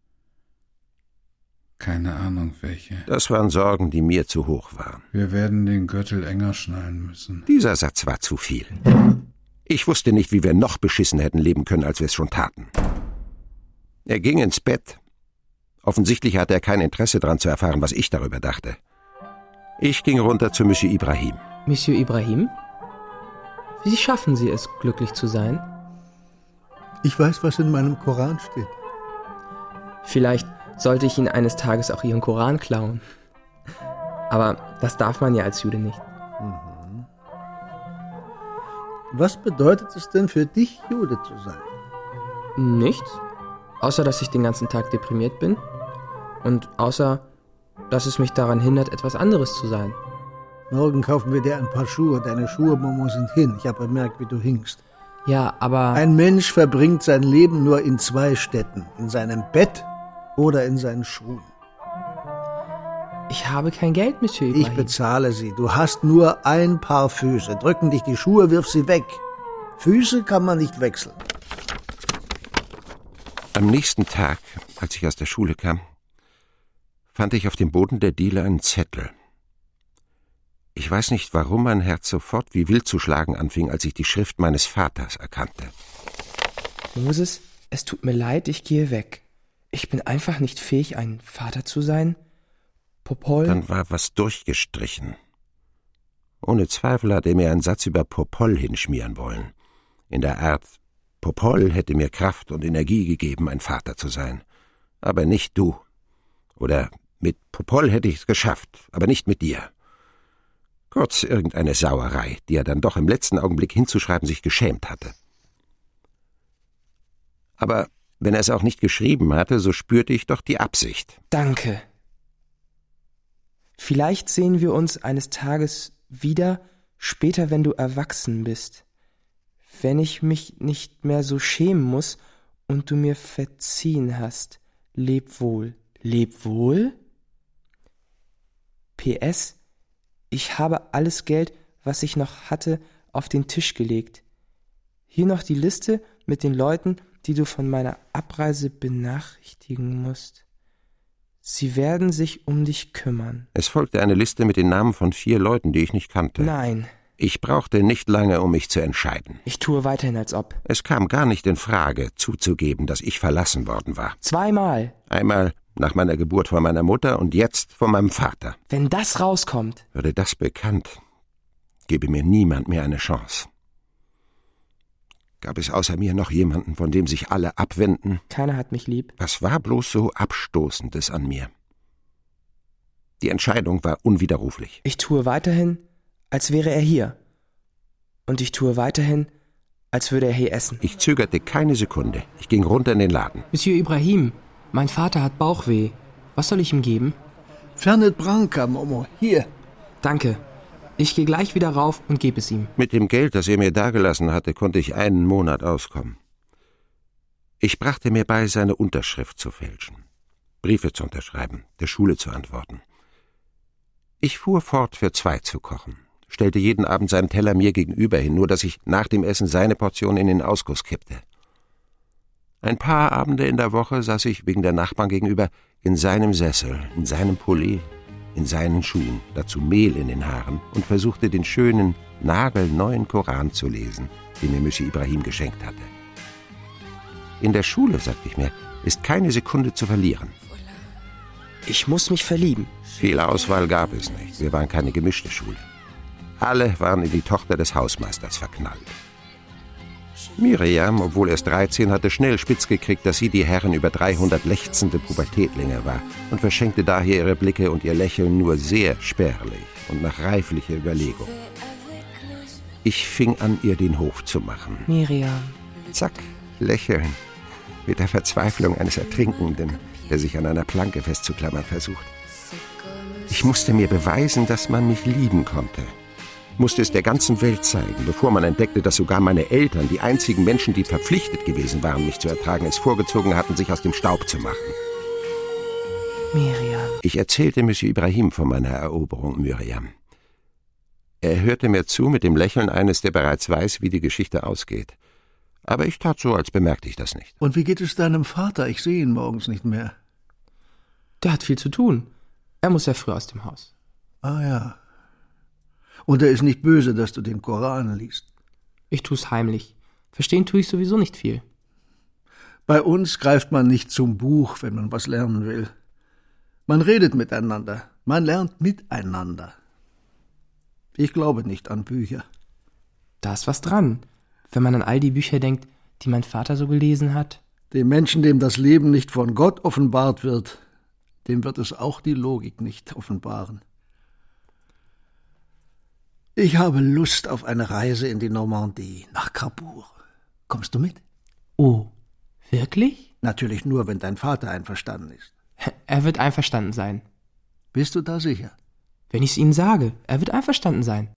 Keine Ahnung welche. Das waren Sorgen, die mir zu hoch waren. Wir werden den Gürtel enger schnallen müssen. Dieser Satz war zu viel. Ich wusste nicht, wie wir noch beschissen hätten leben können, als wir es schon taten. Er ging ins Bett. Offensichtlich hatte er kein Interesse daran zu erfahren, was ich darüber dachte. Ich ging runter zu Monsieur Ibrahim. Monsieur Ibrahim? Wie schaffen Sie es, glücklich zu sein? Ich weiß, was in meinem Koran steht. Vielleicht sollte ich Ihnen eines Tages auch Ihren Koran klauen. Aber das darf man ja als Jude nicht. Mhm. Was bedeutet es denn für dich, Jude zu sein? Nichts. Außer, dass ich den ganzen Tag deprimiert bin. Und außer, dass es mich daran hindert, etwas anderes zu sein. Morgen kaufen wir dir ein paar Schuhe. Deine Schuhe, Momo, sind hin. Ich habe bemerkt, wie du hinkst. Ja, aber... Ein Mensch verbringt sein Leben nur in zwei Städten. In seinem Bett oder in seinen Schuhen. Ich habe kein Geld, Monsieur Ibrahim. Ich bezahle sie. Du hast nur ein Paar Füße. Drücken dich die Schuhe, wirf sie weg. Füße kann man nicht wechseln. Am nächsten Tag, als ich aus der Schule kam, fand ich auf dem Boden der Diele einen Zettel. Ich weiß nicht, warum mein Herz sofort wie wild zu schlagen anfing, als ich die Schrift meines Vaters erkannte. Moses, es tut mir leid, ich gehe weg. Ich bin einfach nicht fähig, ein Vater zu sein. Popol... Dann war was durchgestrichen. Ohne Zweifel hat er mir einen Satz über Popol hinschmieren wollen. In der Art, Popol hätte mir Kraft und Energie gegeben, ein Vater zu sein. Aber nicht du. Oder mit Popol hätte ich es geschafft, aber nicht mit dir. Kurz irgendeine Sauerei, die er dann doch im letzten Augenblick hinzuschreiben sich geschämt hatte. Aber wenn er es auch nicht geschrieben hatte, so spürte ich doch die Absicht. Danke. Vielleicht sehen wir uns eines Tages wieder, später, wenn du erwachsen bist. Wenn ich mich nicht mehr so schämen muss und du mir verziehen hast. Leb wohl. Leb wohl? P S Ich habe alles Geld, was ich noch hatte, auf den Tisch gelegt. Hier noch die Liste mit den Leuten, die du von meiner Abreise benachrichtigen musst. Sie werden sich um dich kümmern. Es folgte eine Liste mit den Namen von vier Leuten, die ich nicht kannte. Nein. Ich brauchte nicht lange, um mich zu entscheiden. Ich tue weiterhin, als ob. Es kam gar nicht in Frage, zuzugeben, dass ich verlassen worden war. Zweimal. Einmal nach meiner Geburt von meiner Mutter und jetzt von meinem Vater. Wenn das rauskommt... Würde das bekannt, gebe mir niemand mehr eine Chance. Gab es außer mir noch jemanden, von dem sich alle abwenden? Keiner hat mich lieb. Was war bloß so Abstoßendes an mir? Die Entscheidung war unwiderruflich. Ich tue weiterhin, als wäre er hier. Und ich tue weiterhin, als würde er hier essen. Ich zögerte keine Sekunde. Ich ging runter in den Laden. Monsieur Ibrahim, mein Vater hat Bauchweh. Was soll ich ihm geben? Fernet Branca, Momo. Hier. Danke. Ich gehe gleich wieder rauf und gebe es ihm. Mit dem Geld, das er mir dagelassen hatte, konnte ich einen Monat auskommen. Ich brachte mir bei, seine Unterschrift zu fälschen, Briefe zu unterschreiben, der Schule zu antworten. Ich fuhr fort, für zwei zu kochen, stellte jeden Abend seinen Teller mir gegenüber hin, nur dass ich nach dem Essen seine Portion in den Ausguss kippte. Ein paar Abende in der Woche saß ich wegen der Nachbarn gegenüber in seinem Sessel, in seinem Pulli, in seinen Schuhen, dazu Mehl in den Haaren und versuchte den schönen, nagelneuen Koran zu lesen, den mir Monsieur Ibrahim geschenkt hatte. In der Schule, sagte ich mir, ist keine Sekunde zu verlieren. Ich muss mich verlieben. Viel Auswahl gab es nicht. Wir waren keine gemischte Schule. Alle waren in die Tochter des Hausmeisters verknallt. Miriam, obwohl erst dreizehn, hatte schnell spitz gekriegt, dass sie die Herren über dreihundert lechzende Pubertätlinge war und verschenkte daher ihre Blicke und ihr Lächeln nur sehr spärlich und nach reiflicher Überlegung. Ich fing an, ihr den Hof zu machen. Miriam. Zack, lächeln. Mit der Verzweiflung eines Ertrinkenden, der sich an einer Planke festzuklammern versucht. Ich musste mir beweisen, dass man mich lieben konnte. Musste es der ganzen Welt zeigen, bevor man entdeckte, dass sogar meine Eltern, die einzigen Menschen, die verpflichtet gewesen waren, mich zu ertragen, es vorgezogen hatten, sich aus dem Staub zu machen. Miriam. Ich erzählte Monsieur Ibrahim von meiner Eroberung, Miriam. Er hörte mir zu mit dem Lächeln eines, der bereits weiß, wie die Geschichte ausgeht. Aber ich tat so, als bemerkte ich das nicht. Und wie geht es deinem Vater? Ich sehe ihn morgens nicht mehr. Der hat viel zu tun. Er muss ja früh aus dem Haus. Ah ja. Und er ist nicht böse, dass du den Koran liest. Ich tu's heimlich. Verstehen tue ich sowieso nicht viel. Bei uns greift man nicht zum Buch, wenn man was lernen will. Man redet miteinander. Man lernt miteinander. Ich glaube nicht an Bücher. Da ist was dran, wenn man an all die Bücher denkt, die mein Vater so gelesen hat. Dem Menschen, dem das Leben nicht von Gott offenbart wird, dem wird es auch die Logik nicht offenbaren. Ich habe Lust auf eine Reise in die Normandie, nach Cabourg. Kommst du mit? Oh, wirklich? Natürlich nur, wenn dein Vater einverstanden ist. Er wird einverstanden sein. Bist du da sicher? Wenn ich es Ihnen sage, er wird einverstanden sein.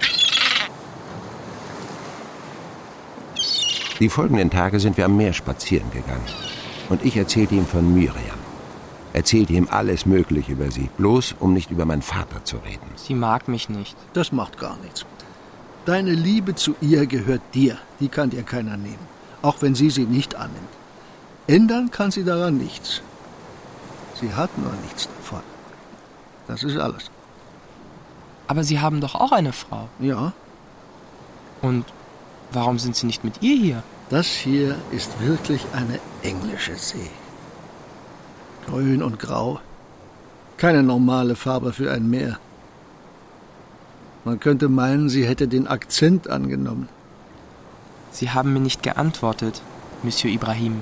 Die folgenden Tage sind wir am Meer spazieren gegangen. Und ich erzählte ihm von Miriam. Erzählte ihm alles Mögliche über sie, bloß um nicht über meinen Vater zu reden. Sie mag mich nicht. Das macht gar nichts. Deine Liebe zu ihr gehört dir. Die kann dir keiner nehmen. Auch wenn sie sie nicht annimmt. Ändern kann sie daran nichts. Sie hat nur nichts davon. Das ist alles. Aber Sie haben doch auch eine Frau. Ja. Und warum sind Sie nicht mit ihr hier? Das hier ist wirklich eine englische See. Grün und grau. Keine normale Farbe für ein Meer. Man könnte meinen, sie hätte den Akzent angenommen. Sie haben mir nicht geantwortet, Monsieur Ibrahim.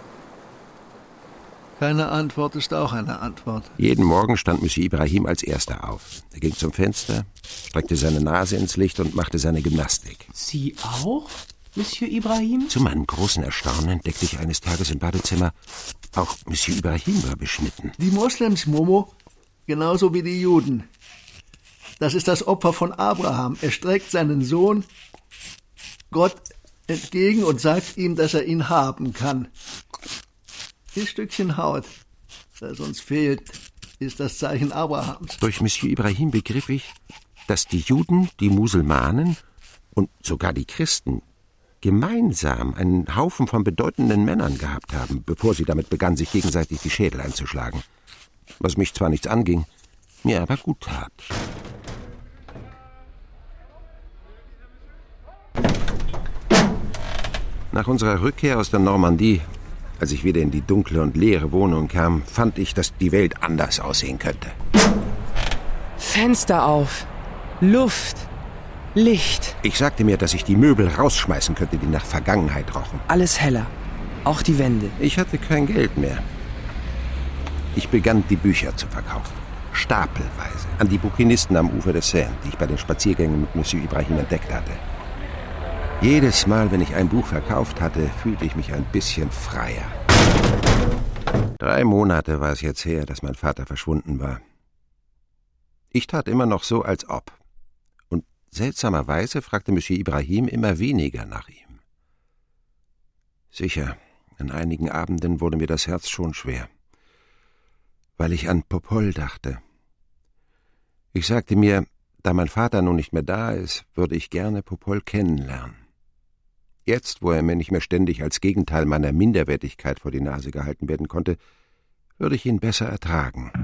Keine Antwort ist auch eine Antwort. Jeden Morgen stand Monsieur Ibrahim als Erster auf. Er ging zum Fenster, streckte seine Nase ins Licht und machte seine Gymnastik. Sie auch, Monsieur Ibrahim? Zu meinem großen Erstaunen entdeckte ich eines Tages im Badezimmer, auch Monsieur Ibrahim war beschnitten. Die Moslems, Momo, genauso wie die Juden. Das ist das Opfer von Abraham. Er streckt seinen Sohn Gott entgegen und sagt ihm, dass er ihn haben kann. Dieses Stückchen Haut, das uns fehlt, ist das Zeichen Abrahams. Durch Monsieur Ibrahim begriff ich, dass die Juden, die Musulmanen und sogar die Christen gemeinsam einen Haufen von bedeutenden Männern gehabt haben, bevor sie damit begannen, sich gegenseitig die Schädel einzuschlagen. Was mich zwar nichts anging, mir aber gut tat. Nach unserer Rückkehr aus der Normandie, als ich wieder in die dunkle und leere Wohnung kam, fand ich, dass die Welt anders aussehen könnte. Fenster auf, Luft, Licht. Ich sagte mir, dass ich die Möbel rausschmeißen könnte, die nach Vergangenheit rochen. Alles heller. Auch die Wände. Ich hatte kein Geld mehr. Ich begann, die Bücher zu verkaufen. Stapelweise. An die Bouquinisten am Ufer der Seine, die ich bei den Spaziergängen mit Monsieur Ibrahim entdeckt hatte. Jedes Mal, wenn ich ein Buch verkauft hatte, fühlte ich mich ein bisschen freier. Drei Monate war es jetzt her, dass mein Vater verschwunden war. Ich tat immer noch so, als ob. Und seltsamerweise fragte Monsieur Ibrahim immer weniger nach ihm. Sicher, an einigen Abenden wurde mir das Herz schon schwer, weil ich an Popol dachte. Ich sagte mir, da mein Vater nun nicht mehr da ist, würde ich gerne Popol kennenlernen. Jetzt, wo er mir nicht mehr ständig als Gegenteil meiner Minderwertigkeit vor die Nase gehalten werden konnte, würde ich ihn besser ertragen.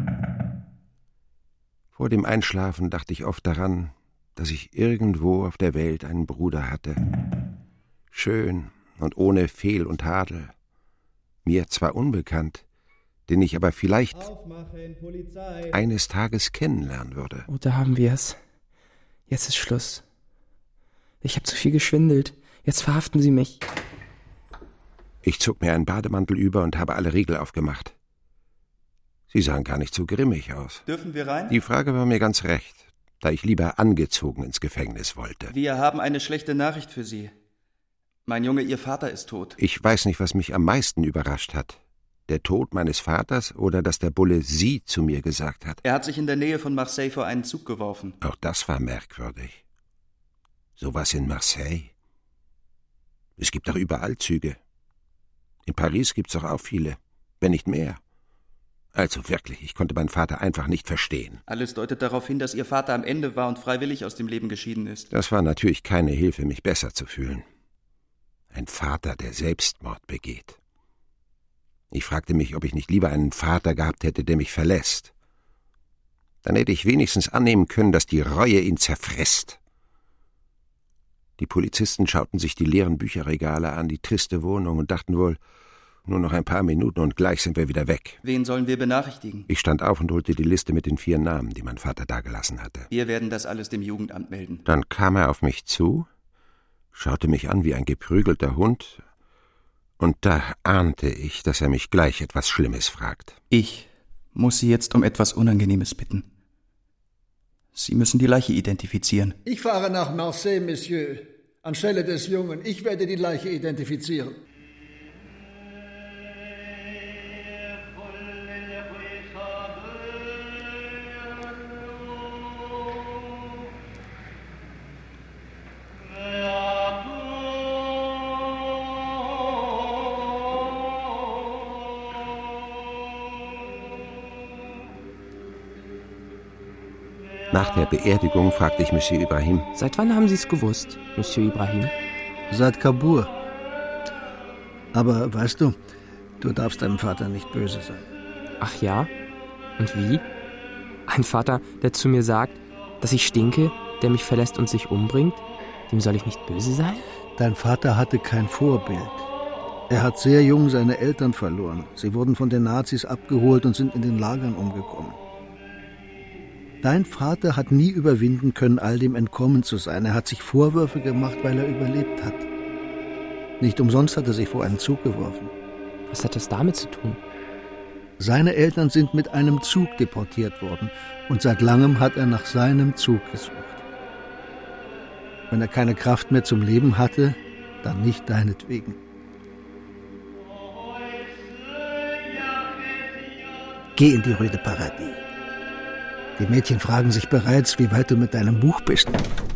Vor dem Einschlafen dachte ich oft daran, dass ich irgendwo auf der Welt einen Bruder hatte. Schön und ohne Fehl und Tadel. Mir zwar unbekannt, den ich aber vielleicht eines Tages kennenlernen würde. Oh, da haben wir es. Jetzt ist Schluss. Ich habe zu viel geschwindelt. Jetzt verhaften Sie mich. Ich zog mir einen Bademantel über und habe alle Riegel aufgemacht. Sie sahen gar nicht so grimmig aus. Dürfen wir rein? Die Frage war mir ganz recht, da ich lieber angezogen ins Gefängnis wollte. Wir haben eine schlechte Nachricht für Sie. Mein Junge, Ihr Vater ist tot. Ich weiß nicht, was mich am meisten überrascht hat. Der Tod meines Vaters oder dass der Bulle Sie zu mir gesagt hat. Er hat sich in der Nähe von Marseille vor einen Zug geworfen. Auch das war merkwürdig. Sowas in Marseille? Es gibt doch überall Züge. In Paris gibt's doch auch viele, wenn nicht mehr. Also wirklich, ich konnte meinen Vater einfach nicht verstehen. Alles deutet darauf hin, dass Ihr Vater am Ende war und freiwillig aus dem Leben geschieden ist. Das war natürlich keine Hilfe, mich besser zu fühlen. Ein Vater, der Selbstmord begeht. Ich fragte mich, ob ich nicht lieber einen Vater gehabt hätte, der mich verlässt. Dann hätte ich wenigstens annehmen können, dass die Reue ihn zerfrisst. Die Polizisten schauten sich die leeren Bücherregale an, die triste Wohnung und dachten wohl, nur noch ein paar Minuten und gleich sind wir wieder weg. Wen sollen wir benachrichtigen? Ich stand auf und holte die Liste mit den vier Namen, die mein Vater dagelassen hatte. Wir werden das alles dem Jugendamt melden. Dann kam er auf mich zu, schaute mich an wie ein geprügelter Hund, und da ahnte ich, dass er mich gleich etwas Schlimmes fragt. Ich muss Sie jetzt um etwas Unangenehmes bitten. Sie müssen die Leiche identifizieren. Ich fahre nach Marseille, Monsieur. Anstelle des Jungen. Ich werde die Leiche identifizieren. Nach der Beerdigung fragte ich Monsieur Ibrahim. Seit wann haben Sie es gewusst, Monsieur Ibrahim? Seit Kabul. Aber weißt du, du darfst deinem Vater nicht böse sein. Ach ja? Und wie? Ein Vater, der zu mir sagt, dass ich stinke, der mich verlässt und sich umbringt? Dem soll ich nicht böse sein? Dein Vater hatte kein Vorbild. Er hat sehr jung seine Eltern verloren. Sie wurden von den Nazis abgeholt und sind in den Lagern umgekommen. Dein Vater hat nie überwinden können, all dem entkommen zu sein. Er hat sich Vorwürfe gemacht, weil er überlebt hat. Nicht umsonst hat er sich vor einen Zug geworfen. Was hat das damit zu tun? Seine Eltern sind mit einem Zug deportiert worden und seit langem hat er nach seinem Zug gesucht. Wenn er keine Kraft mehr zum Leben hatte, dann nicht deinetwegen. Geh in die Rue de Paradis. Die Mädchen fragen sich bereits, wie weit du mit deinem Buch bist.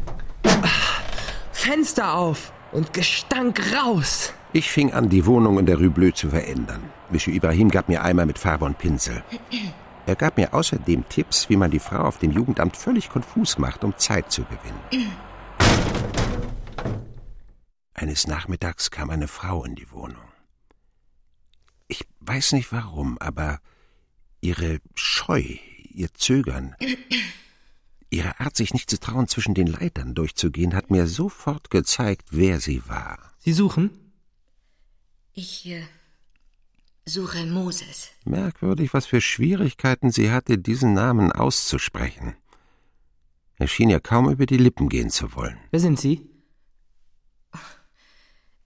Fenster auf und Gestank raus! Ich fing an, die Wohnung in der Rue Bleue zu verändern. Monsieur Ibrahim gab mir Eimer mit Farbe und Pinsel. Er gab mir außerdem Tipps, wie man die Frau auf dem Jugendamt völlig konfus macht, um Zeit zu gewinnen. Eines Nachmittags kam eine Frau in die Wohnung. Ich weiß nicht warum, aber ihre Scheu, ihr Zögern, ihre Art, sich nicht zu trauen, zwischen den Leitern durchzugehen, hat mir sofort gezeigt, wer sie war. Sie suchen? Ich äh, suche Moses. Merkwürdig, was für Schwierigkeiten sie hatte, diesen Namen auszusprechen. Er schien ihr kaum über die Lippen gehen zu wollen. Wer sind Sie?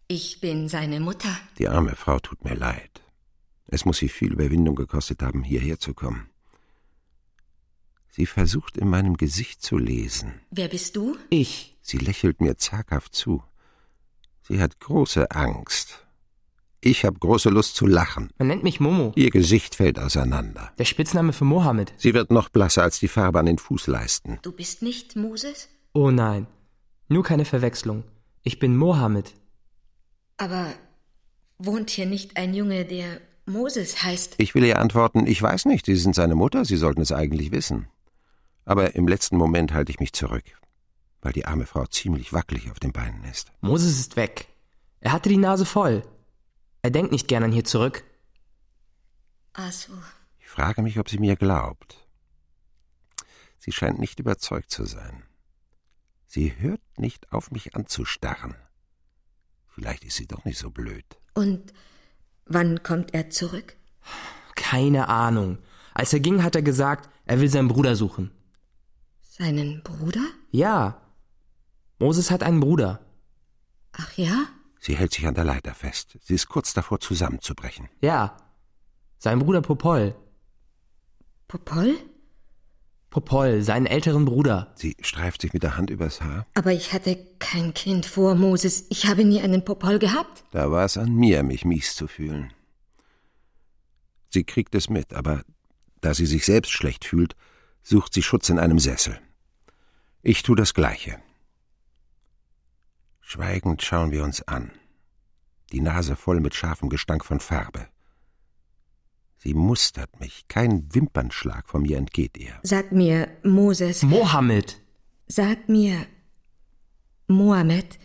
Ich bin seine Mutter. Die arme Frau tut mir leid. Es muss sie viel Überwindung gekostet haben, hierher zu kommen. Sie versucht in meinem Gesicht zu lesen. Wer bist du? Ich. Sie lächelt mir zaghaft zu. Sie hat große Angst. Ich habe große Lust zu lachen. Man nennt mich Momo. Ihr Gesicht fällt auseinander. Der Spitzname für Mohammed. Sie wird noch blasser als die Farbe an den Fußleisten. Du bist nicht Moses? Oh nein, nur keine Verwechslung. Ich bin Mohammed. Aber wohnt hier nicht ein Junge, der Moses heißt? Ich will ihr antworten, ich weiß nicht, Sie sind seine Mutter, Sie sollten es eigentlich wissen. Aber im letzten Moment halte ich mich zurück, weil die arme Frau ziemlich wackelig auf den Beinen ist. Moses ist weg. Er hatte die Nase voll. Er denkt nicht gern an hier zurück. Ach so. Ich frage mich, ob sie mir glaubt. Sie scheint nicht überzeugt zu sein. Sie hört nicht auf, mich anzustarren. Vielleicht ist sie doch nicht so blöd. Und wann kommt er zurück? Keine Ahnung. Als er ging, hat er gesagt, er will seinen Bruder suchen. Seinen Bruder? Ja. Moses hat einen Bruder. Ach ja? Sie hält sich an der Leiter fest. Sie ist kurz davor, zusammenzubrechen. Ja. Sein Bruder Popol. Popol? Popol, seinen älteren Bruder. Sie streift sich mit der Hand übers Haar. Aber ich hatte kein Kind vor Moses. Ich habe nie einen Popol gehabt. Da war es an mir, mich mies zu fühlen. Sie kriegt es mit, aber da sie sich selbst schlecht fühlt, sucht sie Schutz in einem Sessel. Ich tue das Gleiche. Schweigend schauen wir uns an. Die Nase voll mit scharfem Gestank von Farbe. Sie mustert mich. Kein Wimpernschlag von mir entgeht ihr. Sag mir, Moses... Mohammed. Sag mir, Mohammed,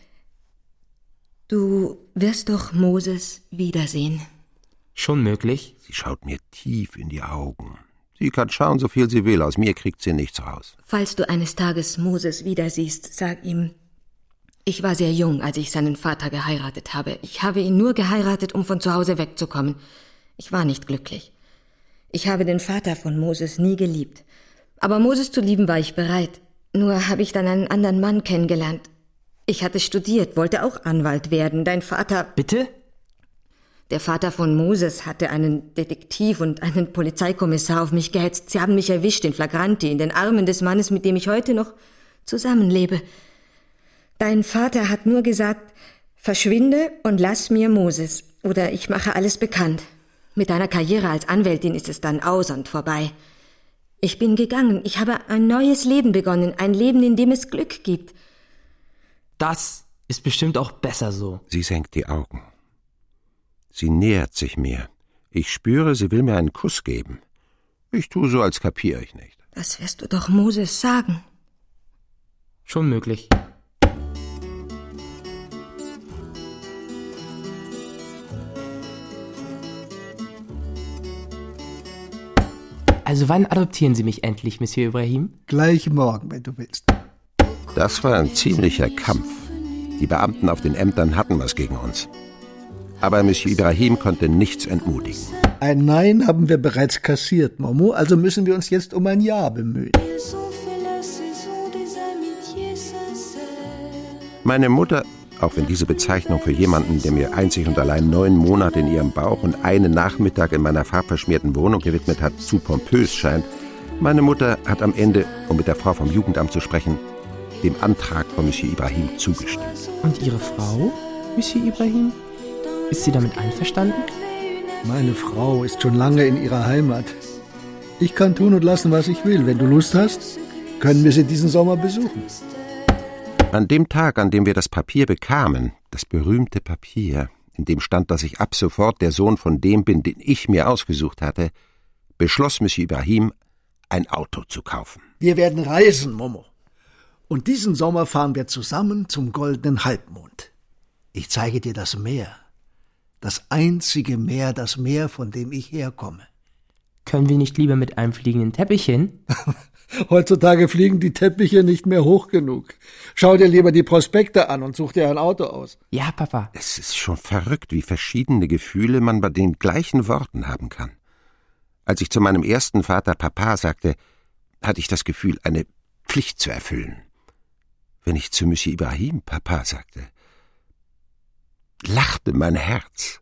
du wirst doch Moses wiedersehen. Schon möglich? Sie schaut mir tief in die Augen. Sie kann schauen, so viel sie will. Aus mir kriegt sie nichts raus. Falls du eines Tages Moses wiedersiehst, sag ihm, ich war sehr jung, als ich seinen Vater geheiratet habe. Ich habe ihn nur geheiratet, um von zu Hause wegzukommen. Ich war nicht glücklich. Ich habe den Vater von Moses nie geliebt. Aber Moses zu lieben war ich bereit. Nur habe ich dann einen anderen Mann kennengelernt. Ich hatte studiert, wollte auch Anwalt werden. Dein Vater... Bitte? Der Vater von Moses hatte einen Detektiv und einen Polizeikommissar auf mich gehetzt. Sie haben mich erwischt in Flagranti, in den Armen des Mannes, mit dem ich heute noch zusammenlebe. Dein Vater hat nur gesagt, verschwinde und lass mir Moses, oder ich mache alles bekannt. Mit deiner Karriere als Anwältin ist es dann aus und vorbei. Ich bin gegangen, ich habe ein neues Leben begonnen, ein Leben, in dem es Glück gibt. Das ist bestimmt auch besser so. Sie senkt die Augen. Sie nähert sich mir. Ich spüre, sie will mir einen Kuss geben. Ich tue so, als kapiere ich nicht. Das wirst du doch Moses sagen. Schon möglich. Also wann adoptieren Sie mich endlich, Monsieur Ibrahim? Gleich morgen, wenn du willst. Das war ein ziemlicher Kampf. Die Beamten auf den Ämtern hatten was gegen uns. Aber Monsieur Ibrahim konnte nichts entmutigen. Ein Nein haben wir bereits kassiert, Momo, also müssen wir uns jetzt um ein Ja bemühen. Meine Mutter, auch wenn diese Bezeichnung für jemanden, der mir einzig und allein neun Monate in ihrem Bauch und einen Nachmittag in meiner farbverschmierten Wohnung gewidmet hat, zu pompös scheint, meine Mutter hat am Ende, um mit der Frau vom Jugendamt zu sprechen, dem Antrag von Monsieur Ibrahim zugestimmt. Und Ihre Frau, Monsieur Ibrahim? Ist sie damit einverstanden? Meine Frau ist schon lange in ihrer Heimat. Ich kann tun und lassen, was ich will. Wenn du Lust hast, können wir sie diesen Sommer besuchen. An dem Tag, an dem wir das Papier bekamen, das berühmte Papier, in dem stand, dass ich ab sofort der Sohn von dem bin, den ich mir ausgesucht hatte, beschloss Monsieur Ibrahim, ein Auto zu kaufen. Wir werden reisen, Momo. Und diesen Sommer fahren wir zusammen zum goldenen Halbmond. Ich zeige dir das Meer. Das einzige Meer, das Meer, von dem ich herkomme. Können wir nicht lieber mit einem fliegenden Teppich hin? Heutzutage fliegen die Teppiche nicht mehr hoch genug. Schau dir lieber die Prospekte an und such dir ein Auto aus. Ja, Papa. Es ist schon verrückt, wie verschiedene Gefühle man bei den gleichen Worten haben kann. Als ich zu meinem ersten Vater Papa sagte, hatte ich das Gefühl, eine Pflicht zu erfüllen. Wenn ich zu Monsieur Ibrahim Papa sagte, lachte mein Herz.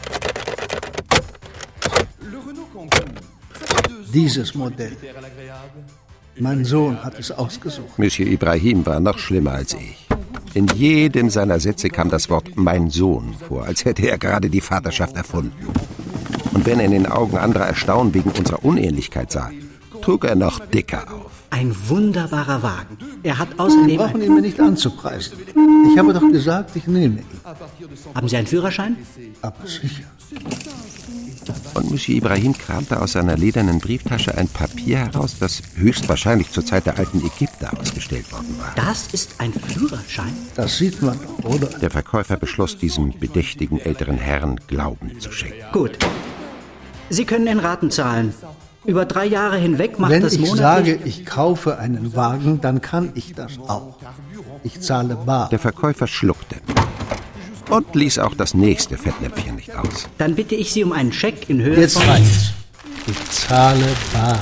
Dieses Modell. Mein Sohn hat es ausgesucht. Monsieur Ibrahim war noch schlimmer als ich. In jedem seiner Sätze kam das Wort »mein Sohn« vor, als hätte er gerade die Vaterschaft erfunden. Und wenn er in den Augen anderer Erstaunen wegen unserer Unähnlichkeit sah, trug er noch dicker auf. Ein wunderbarer Wagen. Er hat außerdem... Sie brauchen ihn mir nicht anzupreisen. Ich habe doch gesagt, ich nehme ihn. Haben Sie einen Führerschein? Aber sicher. Und Monsieur Ibrahim kramte aus seiner ledernen Brieftasche ein Papier heraus, das höchstwahrscheinlich zur Zeit der alten Ägypter ausgestellt worden war. Das ist ein Führerschein? Das sieht man doch, oder? Der Verkäufer beschloss, diesem bedächtigen älteren Herrn Glauben zu schenken. Gut. Sie können in Raten zahlen. Über drei Jahre hinweg macht Wenn das ich monatlich... sage, ich kaufe einen Wagen, dann kann ich das auch. Ich zahle bar. Der Verkäufer schluckte und ließ auch das nächste Fettnäpfchen nicht aus. Dann bitte ich Sie um einen Scheck in Höhe Jetzt von... reicht's. Ich zahle bar.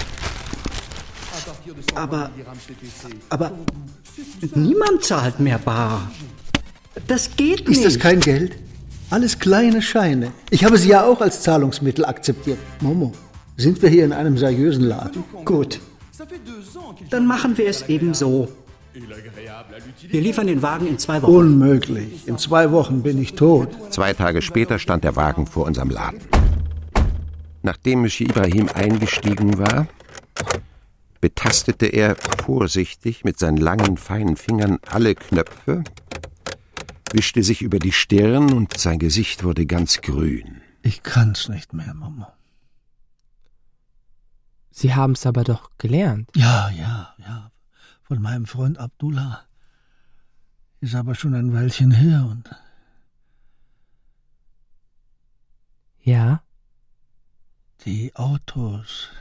Aber... Aber... Niemand zahlt mehr bar. Das geht nicht. Ist das kein Geld? Alles kleine Scheine. Ich habe sie ja auch als Zahlungsmittel akzeptiert. Momo, sind wir hier in einem seriösen Laden? Gut. Dann machen wir es eben so. Wir liefern den Wagen in zwei Wochen. Unmöglich. In zwei Wochen bin ich tot. Zwei Tage später stand der Wagen vor unserem Laden. Nachdem Monsieur Ibrahim eingestiegen war, betastete er vorsichtig mit seinen langen, feinen Fingern alle Knöpfe, wischte sich über die Stirn und sein Gesicht wurde ganz grün. Ich kann's nicht mehr, Mama. Sie haben's aber doch gelernt. Ja, ja, ja. Von meinem Freund Abdullah. Ist aber schon ein Weilchen her und... Ja? Die Autos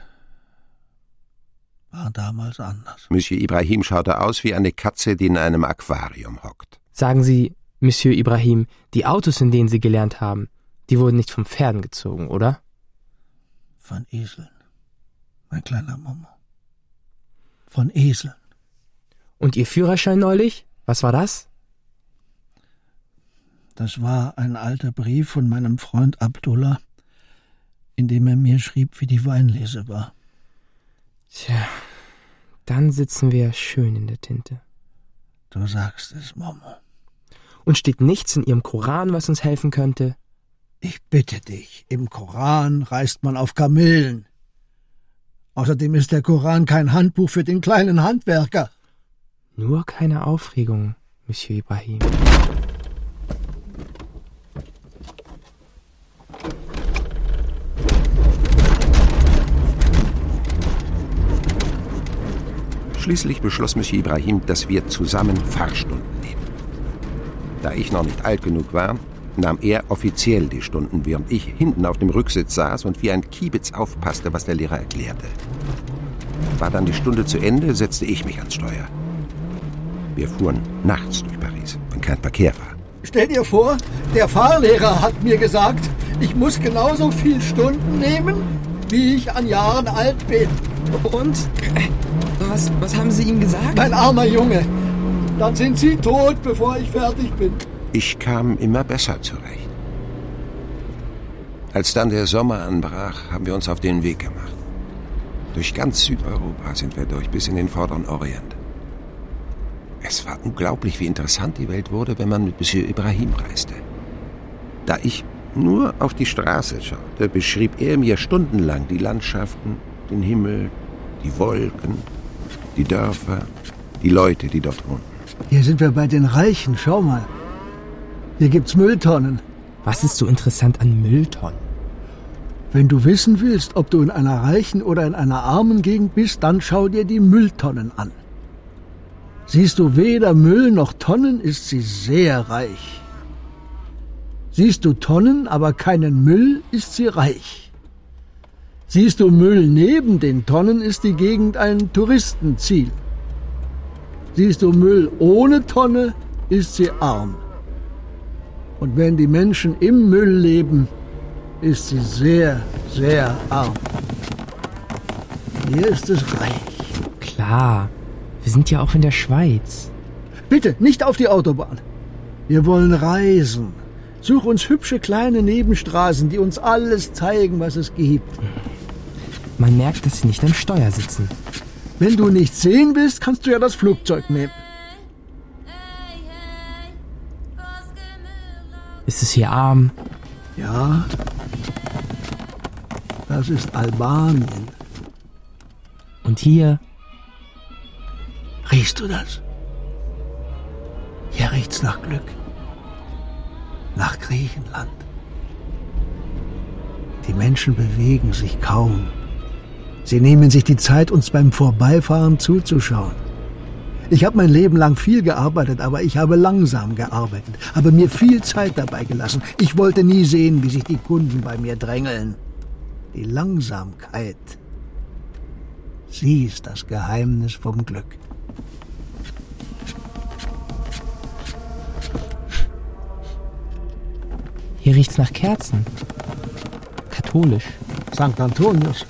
waren damals anders. Monsieur Ibrahim schaute aus wie eine Katze, die in einem Aquarium hockt. Sagen Sie, Monsieur Ibrahim, die Autos, in denen Sie gelernt haben, die wurden nicht von Pferden gezogen, oder? Von Eseln, mein kleiner Momo. Von Eseln. Und Ihr Führerschein neulich? Was war das? Das war ein alter Brief von meinem Freund Abdullah, in dem er mir schrieb, wie die Weinlese war. Tja, dann sitzen wir schön in der Tinte. Du sagst es, Momo. Und steht nichts in Ihrem Koran, was uns helfen könnte? Ich bitte dich, im Koran reist man auf Kamelen. Außerdem ist der Koran kein Handbuch für den kleinen Handwerker. Nur keine Aufregung, Monsieur Ibrahim. Schließlich beschloss Monsieur Ibrahim, dass wir zusammen Fahrstunden nehmen. Da ich noch nicht alt genug war, nahm er offiziell die Stunden, während ich hinten auf dem Rücksitz saß und wie ein Kiebitz aufpasste, was der Lehrer erklärte. War dann die Stunde zu Ende, setzte ich mich ans Steuer. Wir fuhren nachts durch Paris, wenn kein Verkehr war. Stell dir vor, der Fahrlehrer hat mir gesagt, ich muss genauso viel Stunden nehmen, wie ich an Jahren alt bin. Und? Was, was haben Sie ihm gesagt? Mein armer Junge, dann sind Sie tot, bevor ich fertig bin. Ich kam immer besser zurecht. Als dann der Sommer anbrach, haben wir uns auf den Weg gemacht. Durch ganz Südeuropa sind wir durch, bis in den Vorderen Orient. Es war unglaublich, wie interessant die Welt wurde, wenn man mit Monsieur Ibrahim reiste. Da ich nur auf die Straße schaute, beschrieb er mir stundenlang die Landschaften, den Himmel, die Wolken, die Dörfer, die Leute, die dort wohnten. Hier sind wir bei den Reichen, schau mal. Hier gibt's Mülltonnen. Was ist so interessant an Mülltonnen? Wenn du wissen willst, ob du in einer reichen oder in einer armen Gegend bist, dann schau dir die Mülltonnen an. Siehst du weder Müll noch Tonnen, ist sie sehr reich. Siehst du Tonnen, aber keinen Müll, ist sie reich. Siehst du Müll neben den Tonnen, ist die Gegend ein Touristenziel. Siehst du Müll ohne Tonne, ist sie arm. Und wenn die Menschen im Müll leben, ist sie sehr, sehr arm. Hier ist es reich. Klar, wir sind ja auch in der Schweiz. Bitte, nicht auf die Autobahn. Wir wollen reisen. Such uns hübsche kleine Nebenstraßen, die uns alles zeigen, was es gibt. Man merkt, dass Sie nicht am Steuer sitzen. Wenn du nicht sehen willst, kannst du ja das Flugzeug nehmen. Ist es hier arm? Ja. Das ist Albanien. Und hier? Riechst du das? Hier riecht's nach Glück. Nach Griechenland. Die Menschen bewegen sich kaum. Sie nehmen sich die Zeit, uns beim Vorbeifahren zuzuschauen. Ich habe mein Leben lang viel gearbeitet, aber ich habe langsam gearbeitet, habe mir viel Zeit dabei gelassen. Ich wollte nie sehen, wie sich die Kunden bei mir drängeln. Die Langsamkeit, sie ist das Geheimnis vom Glück. Hier riecht's nach Kerzen. Katholisch. Sankt Antonius.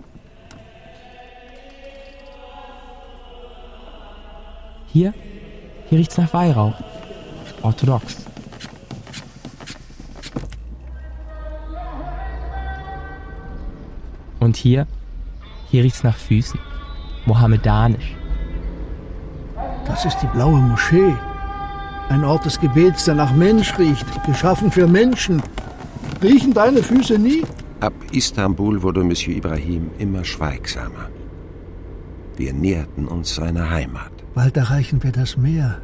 Hier? Hier riecht's nach Weihrauch. Orthodox. Und hier? Hier riecht's nach Füßen. Mohammedanisch. Das ist die blaue Moschee. Ein Ort des Gebets, der nach Mensch riecht. Geschaffen für Menschen. Riechen deine Füße nie? Ab Istanbul wurde Monsieur Ibrahim immer schweigsamer. Wir näherten uns seiner Heimat. Bald erreichen wir das Meer,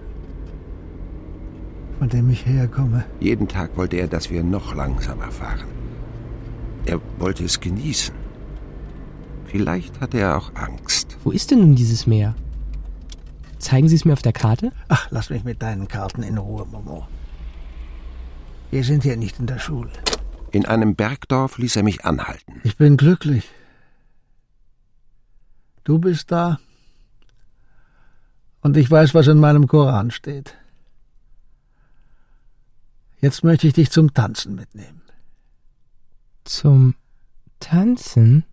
von dem ich herkomme. Jeden Tag wollte er, dass wir noch langsamer fahren. Er wollte es genießen. Vielleicht hatte er auch Angst. Wo ist denn nun dieses Meer? Zeigen Sie es mir auf der Karte? Ach, lass mich mit deinen Karten in Ruhe, Momo. Wir sind hier nicht in der Schule. In einem Bergdorf ließ er mich anhalten. Ich bin glücklich. Du bist da. Und ich weiß, was in meinem Koran steht. Jetzt möchte ich dich zum Tanzen mitnehmen. Zum Tanzen?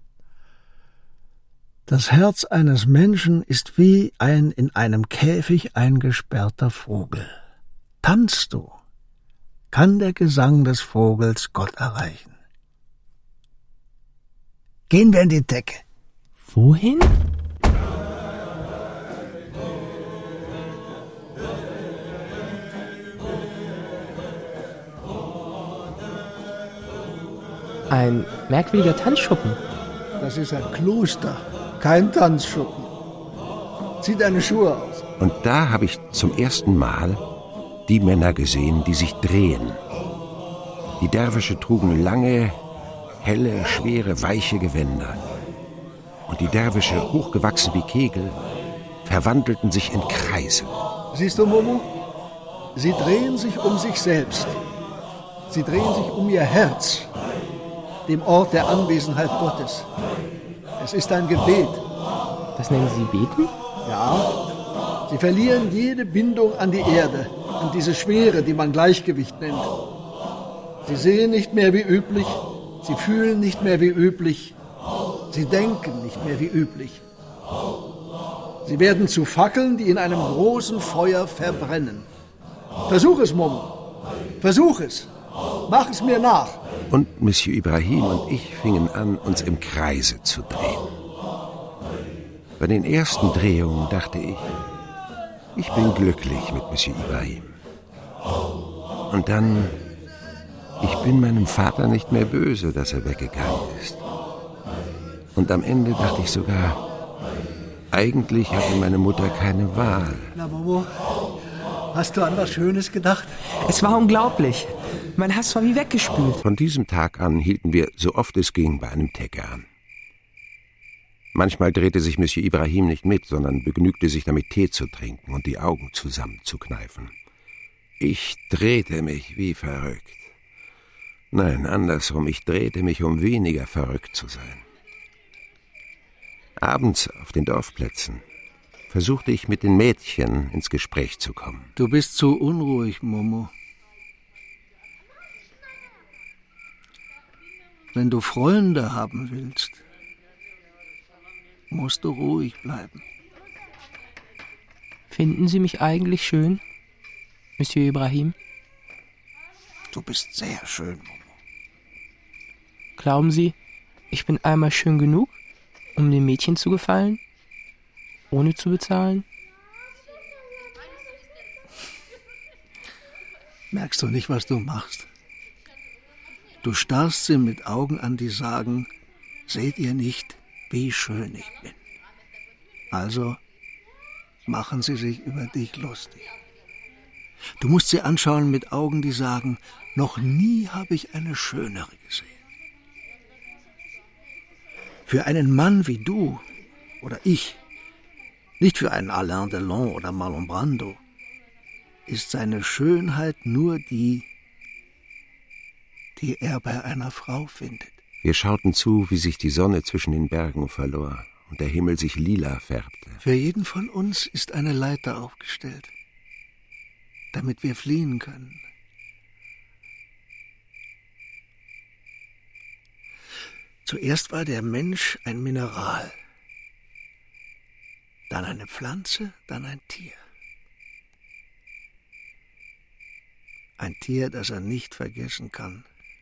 Das Herz eines Menschen ist wie ein in einem Käfig eingesperrter Vogel. Tanzt du, kann der Gesang des Vogels Gott erreichen. Gehen wir in die Decke. Wohin? Ein merkwürdiger Tanzschuppen. Das ist ein Kloster, kein Tanzschuppen. Zieh deine Schuhe aus. Und da habe ich zum ersten Mal die Männer gesehen, die sich drehen. Die Derwische trugen lange, helle, schwere, weiche Gewänder. Und die Derwische, hochgewachsen wie Kegel, verwandelten sich in Kreise. Siehst du, Momo? Sie drehen sich um sich selbst. Sie drehen sich um ihr Herz, dem Ort der Anwesenheit Gottes. Es ist ein Gebet. Das nennen Sie Beten? Ja. Sie verlieren jede Bindung an die Erde, an diese Schwere, die man Gleichgewicht nennt. Sie sehen nicht mehr wie üblich, sie fühlen nicht mehr wie üblich, sie denken nicht mehr wie üblich. Sie werden zu Fackeln, die in einem großen Feuer verbrennen. Versuch es, Momo. Versuch es. Mach es mir nach. Und Monsieur Ibrahim und ich fingen an, uns im Kreise zu drehen. Bei den ersten Drehungen dachte ich, ich bin glücklich mit Monsieur Ibrahim. Und dann, ich bin meinem Vater nicht mehr böse, dass er weggegangen ist. Und am Ende dachte ich sogar, eigentlich hatte meine Mutter keine Wahl. Na, Momo, hast du an was Schönes gedacht? Es war unglaublich. Mein Hass war wie weggespült. Von diesem Tag an hielten wir, so oft es ging, bei einem Tecker an. Manchmal drehte sich Monsieur Ibrahim nicht mit, sondern begnügte sich damit, Tee zu trinken und die Augen zusammenzukneifen. Ich drehte mich wie verrückt. Nein, andersrum, ich drehte mich, um weniger verrückt zu sein. Abends auf den Dorfplätzen versuchte ich mit den Mädchen ins Gespräch zu kommen. Du bist zu unruhig, Momo. Wenn du Freunde haben willst, musst du ruhig bleiben. Finden Sie mich eigentlich schön, Monsieur Ibrahim? Du bist sehr schön, Momo. Glauben Sie, ich bin einmal schön genug, um dem Mädchen zu gefallen? Ohne zu bezahlen? Merkst du nicht, was du machst? Du starrst sie mit Augen an, die sagen, seht ihr nicht, wie schön ich bin? Also machen sie sich über dich lustig. Du musst sie anschauen mit Augen, die sagen, noch nie habe ich eine schönere gesehen. Für einen Mann wie du oder ich, nicht für einen Alain Delon oder Marlon Brando, ist seine Schönheit nur die, die er bei einer Frau findet. Wir schauten zu, wie sich die Sonne zwischen den Bergen verlor und der Himmel sich lila färbte. Für jeden von uns ist eine Leiter aufgestellt, damit wir fliehen können. Zuerst war der Mensch ein Mineral, dann eine Pflanze, dann ein Tier. Ein Tier, das er nicht vergessen kann.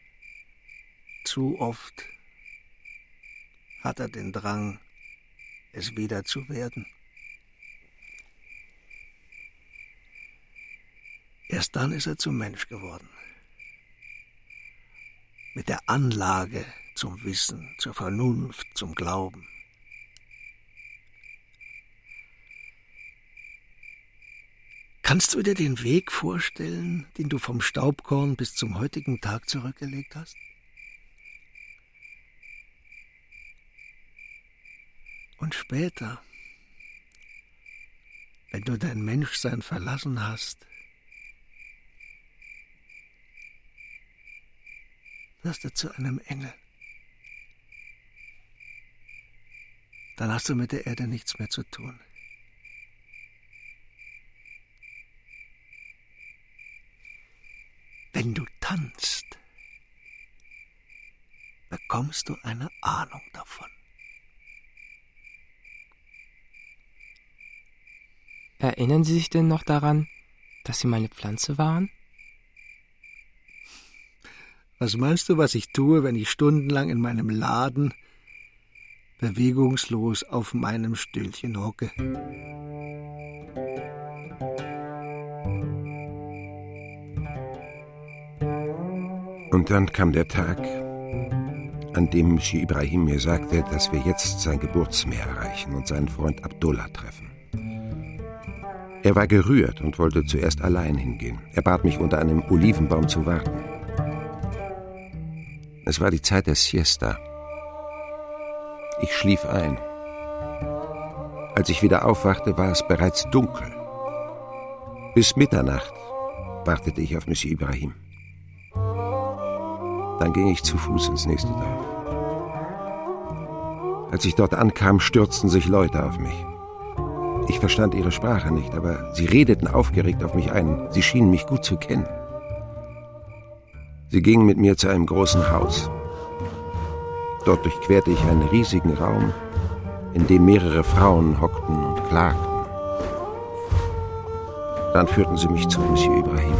Zu oft hat er den Drang, es wieder zu werden. Erst dann ist er zum Mensch geworden. Mit der Anlage zum Wissen, zur Vernunft, zum Glauben. Kannst du dir den Weg vorstellen, den du vom Staubkorn bis zum heutigen Tag zurückgelegt hast? Und später, wenn du dein Menschsein verlassen hast, wirst du zu einem Engel. Dann hast du mit der Erde nichts mehr zu tun. Wenn du tanzt, bekommst du eine Ahnung davon. Erinnern Sie sich denn noch daran, dass Sie meine Pflanze waren? Was meinst du, was ich tue, wenn ich stundenlang in meinem Laden bewegungslos auf meinem Stühlchen hocke? Und dann kam der Tag, an dem Monsieur Ibrahim mir sagte, dass wir jetzt sein Geburtsmeer erreichen und seinen Freund Abdullah treffen. Er war gerührt und wollte zuerst allein hingehen. Er bat mich, unter einem Olivenbaum zu warten. Es war die Zeit der Siesta. Ich schlief ein. Als ich wieder aufwachte, war es bereits dunkel. Bis Mitternacht wartete ich auf Monsieur Ibrahim. Dann ging ich zu Fuß ins nächste Dorf. Als ich dort ankam, stürzten sich Leute auf mich. Ich verstand ihre Sprache nicht, aber sie redeten aufgeregt auf mich ein. Sie schienen mich gut zu kennen. Sie gingen mit mir zu einem großen Haus. Dort durchquerte ich einen riesigen Raum, in dem mehrere Frauen hockten und klagten. Dann führten sie mich zu Monsieur Ibrahim.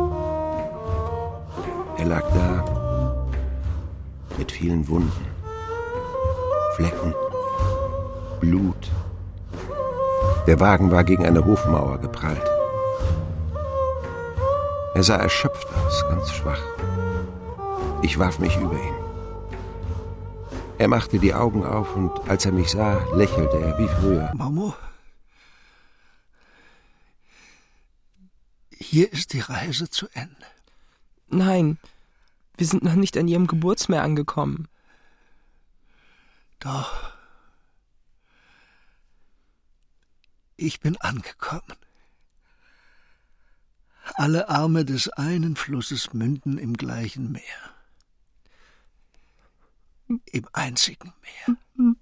Er lag da, mit vielen Wunden, Flecken, Blut. Der Wagen war gegen eine Hofmauer geprallt. Er sah erschöpft aus, ganz schwach. Ich warf mich über ihn. Er machte die Augen auf und als er mich sah, lächelte er wie früher. Momo, hier ist die Reise zu Ende. Nein, wir sind noch nicht an Ihrem Geburtsmeer angekommen. Doch. Ich bin angekommen. Alle Arme des einen Flusses münden im gleichen Meer. Im einzigen Meer.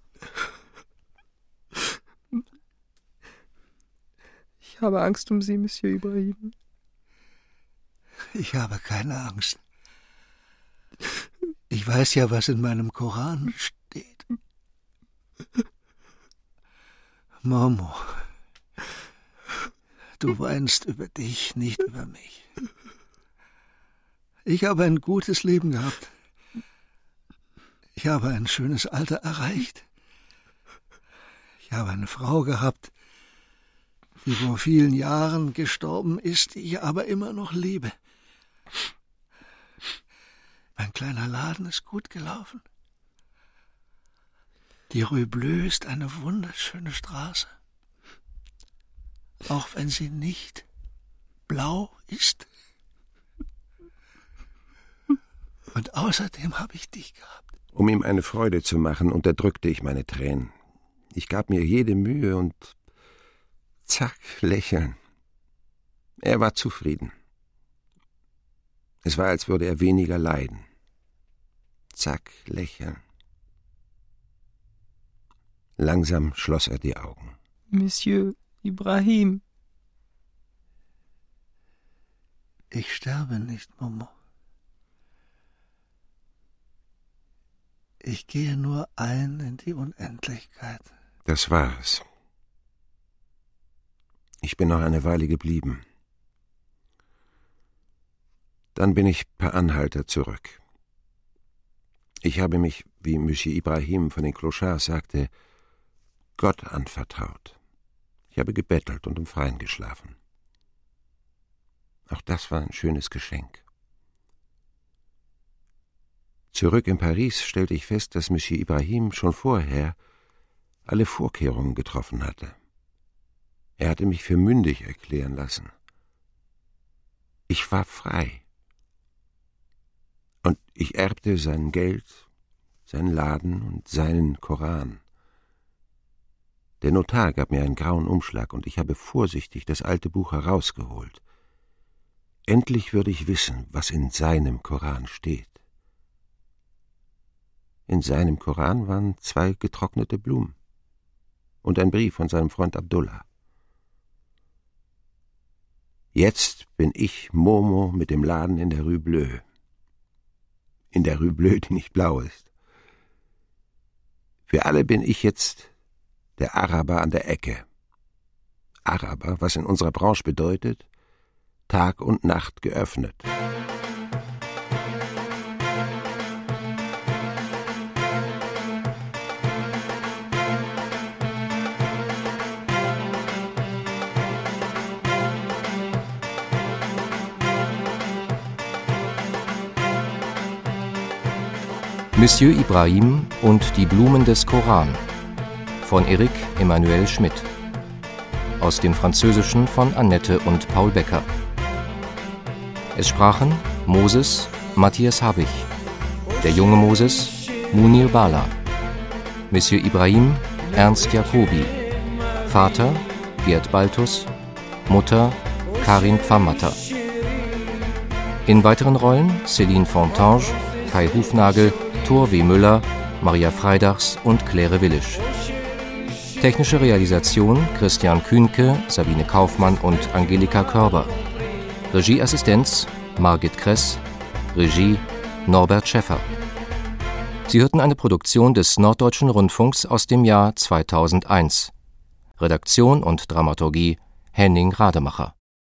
Ich habe Angst um Sie, Monsieur Ibrahim. Ich habe keine Angst. Ich weiß ja, was in meinem Koran steht. Momo, du weinst über dich, nicht über mich. Ich habe ein gutes Leben gehabt. Ich habe ein schönes Alter erreicht. Ich habe eine Frau gehabt, die vor vielen Jahren gestorben ist, die ich aber immer noch liebe. Mein kleiner Laden ist gut gelaufen. Die Rue Bleue ist eine wunderschöne Straße. Auch wenn sie nicht blau ist. Und außerdem habe ich dich gehabt. Um ihm eine Freude zu machen, unterdrückte ich meine Tränen. Ich gab mir jede Mühe und zack, lächeln. Er war zufrieden. Es war, als würde er weniger leiden. Zack, lächeln. Langsam schloss er die Augen. Monsieur Ibrahim. Ich sterbe nicht, Momo. Ich gehe nur ein in die Unendlichkeit. Das war es. Ich bin noch eine Weile geblieben. Dann bin ich per Anhalter zurück. Ich habe mich, wie Monsieur Ibrahim von den Clochards sagte, Gott anvertraut. Ich habe gebettelt und im Freien geschlafen. Auch das war ein schönes Geschenk. Zurück in Paris stellte ich fest, dass Monsieur Ibrahim schon vorher alle Vorkehrungen getroffen hatte. Er hatte mich für mündig erklären lassen. Ich war frei. Und ich erbte sein Geld, seinen Laden und seinen Koran. Der Notar gab mir einen grauen Umschlag und ich habe vorsichtig das alte Buch herausgeholt. Endlich würde ich wissen, was in seinem Koran steht. In seinem Koran waren zwei getrocknete Blumen und ein Brief von seinem Freund Abdullah. Jetzt bin ich Momo mit dem Laden in der Rue Bleue. In der Rue Bleue, die nicht blau ist. Für alle bin ich jetzt der Araber an der Ecke. Araber, was in unserer Branche bedeutet, Tag und Nacht geöffnet. Monsieur Ibrahim und die Blumen des Koran von Eric Emanuel Schmidt. Aus dem Französischen von Annette und Paul Becker. Es sprachen Moses Matthias Habich, der junge Moses Munir Bala, Monsieur Ibrahim Ernst Jacobi, Vater Gerd Baltus, Mutter Karin Pfammatter. In weiteren Rollen Céline Fontange, Kai Hufnagel, Thor W. Müller, Maria Freidachs und Claire Willisch. Technische Realisation Christian Kühnke, Sabine Kaufmann und Angelika Körber. Regieassistenz Margit Kress. Regie Norbert Schäffer. Sie hörten eine Produktion des Norddeutschen Rundfunks aus dem Jahr zweitausendeins. Redaktion und Dramaturgie Henning Rademacher.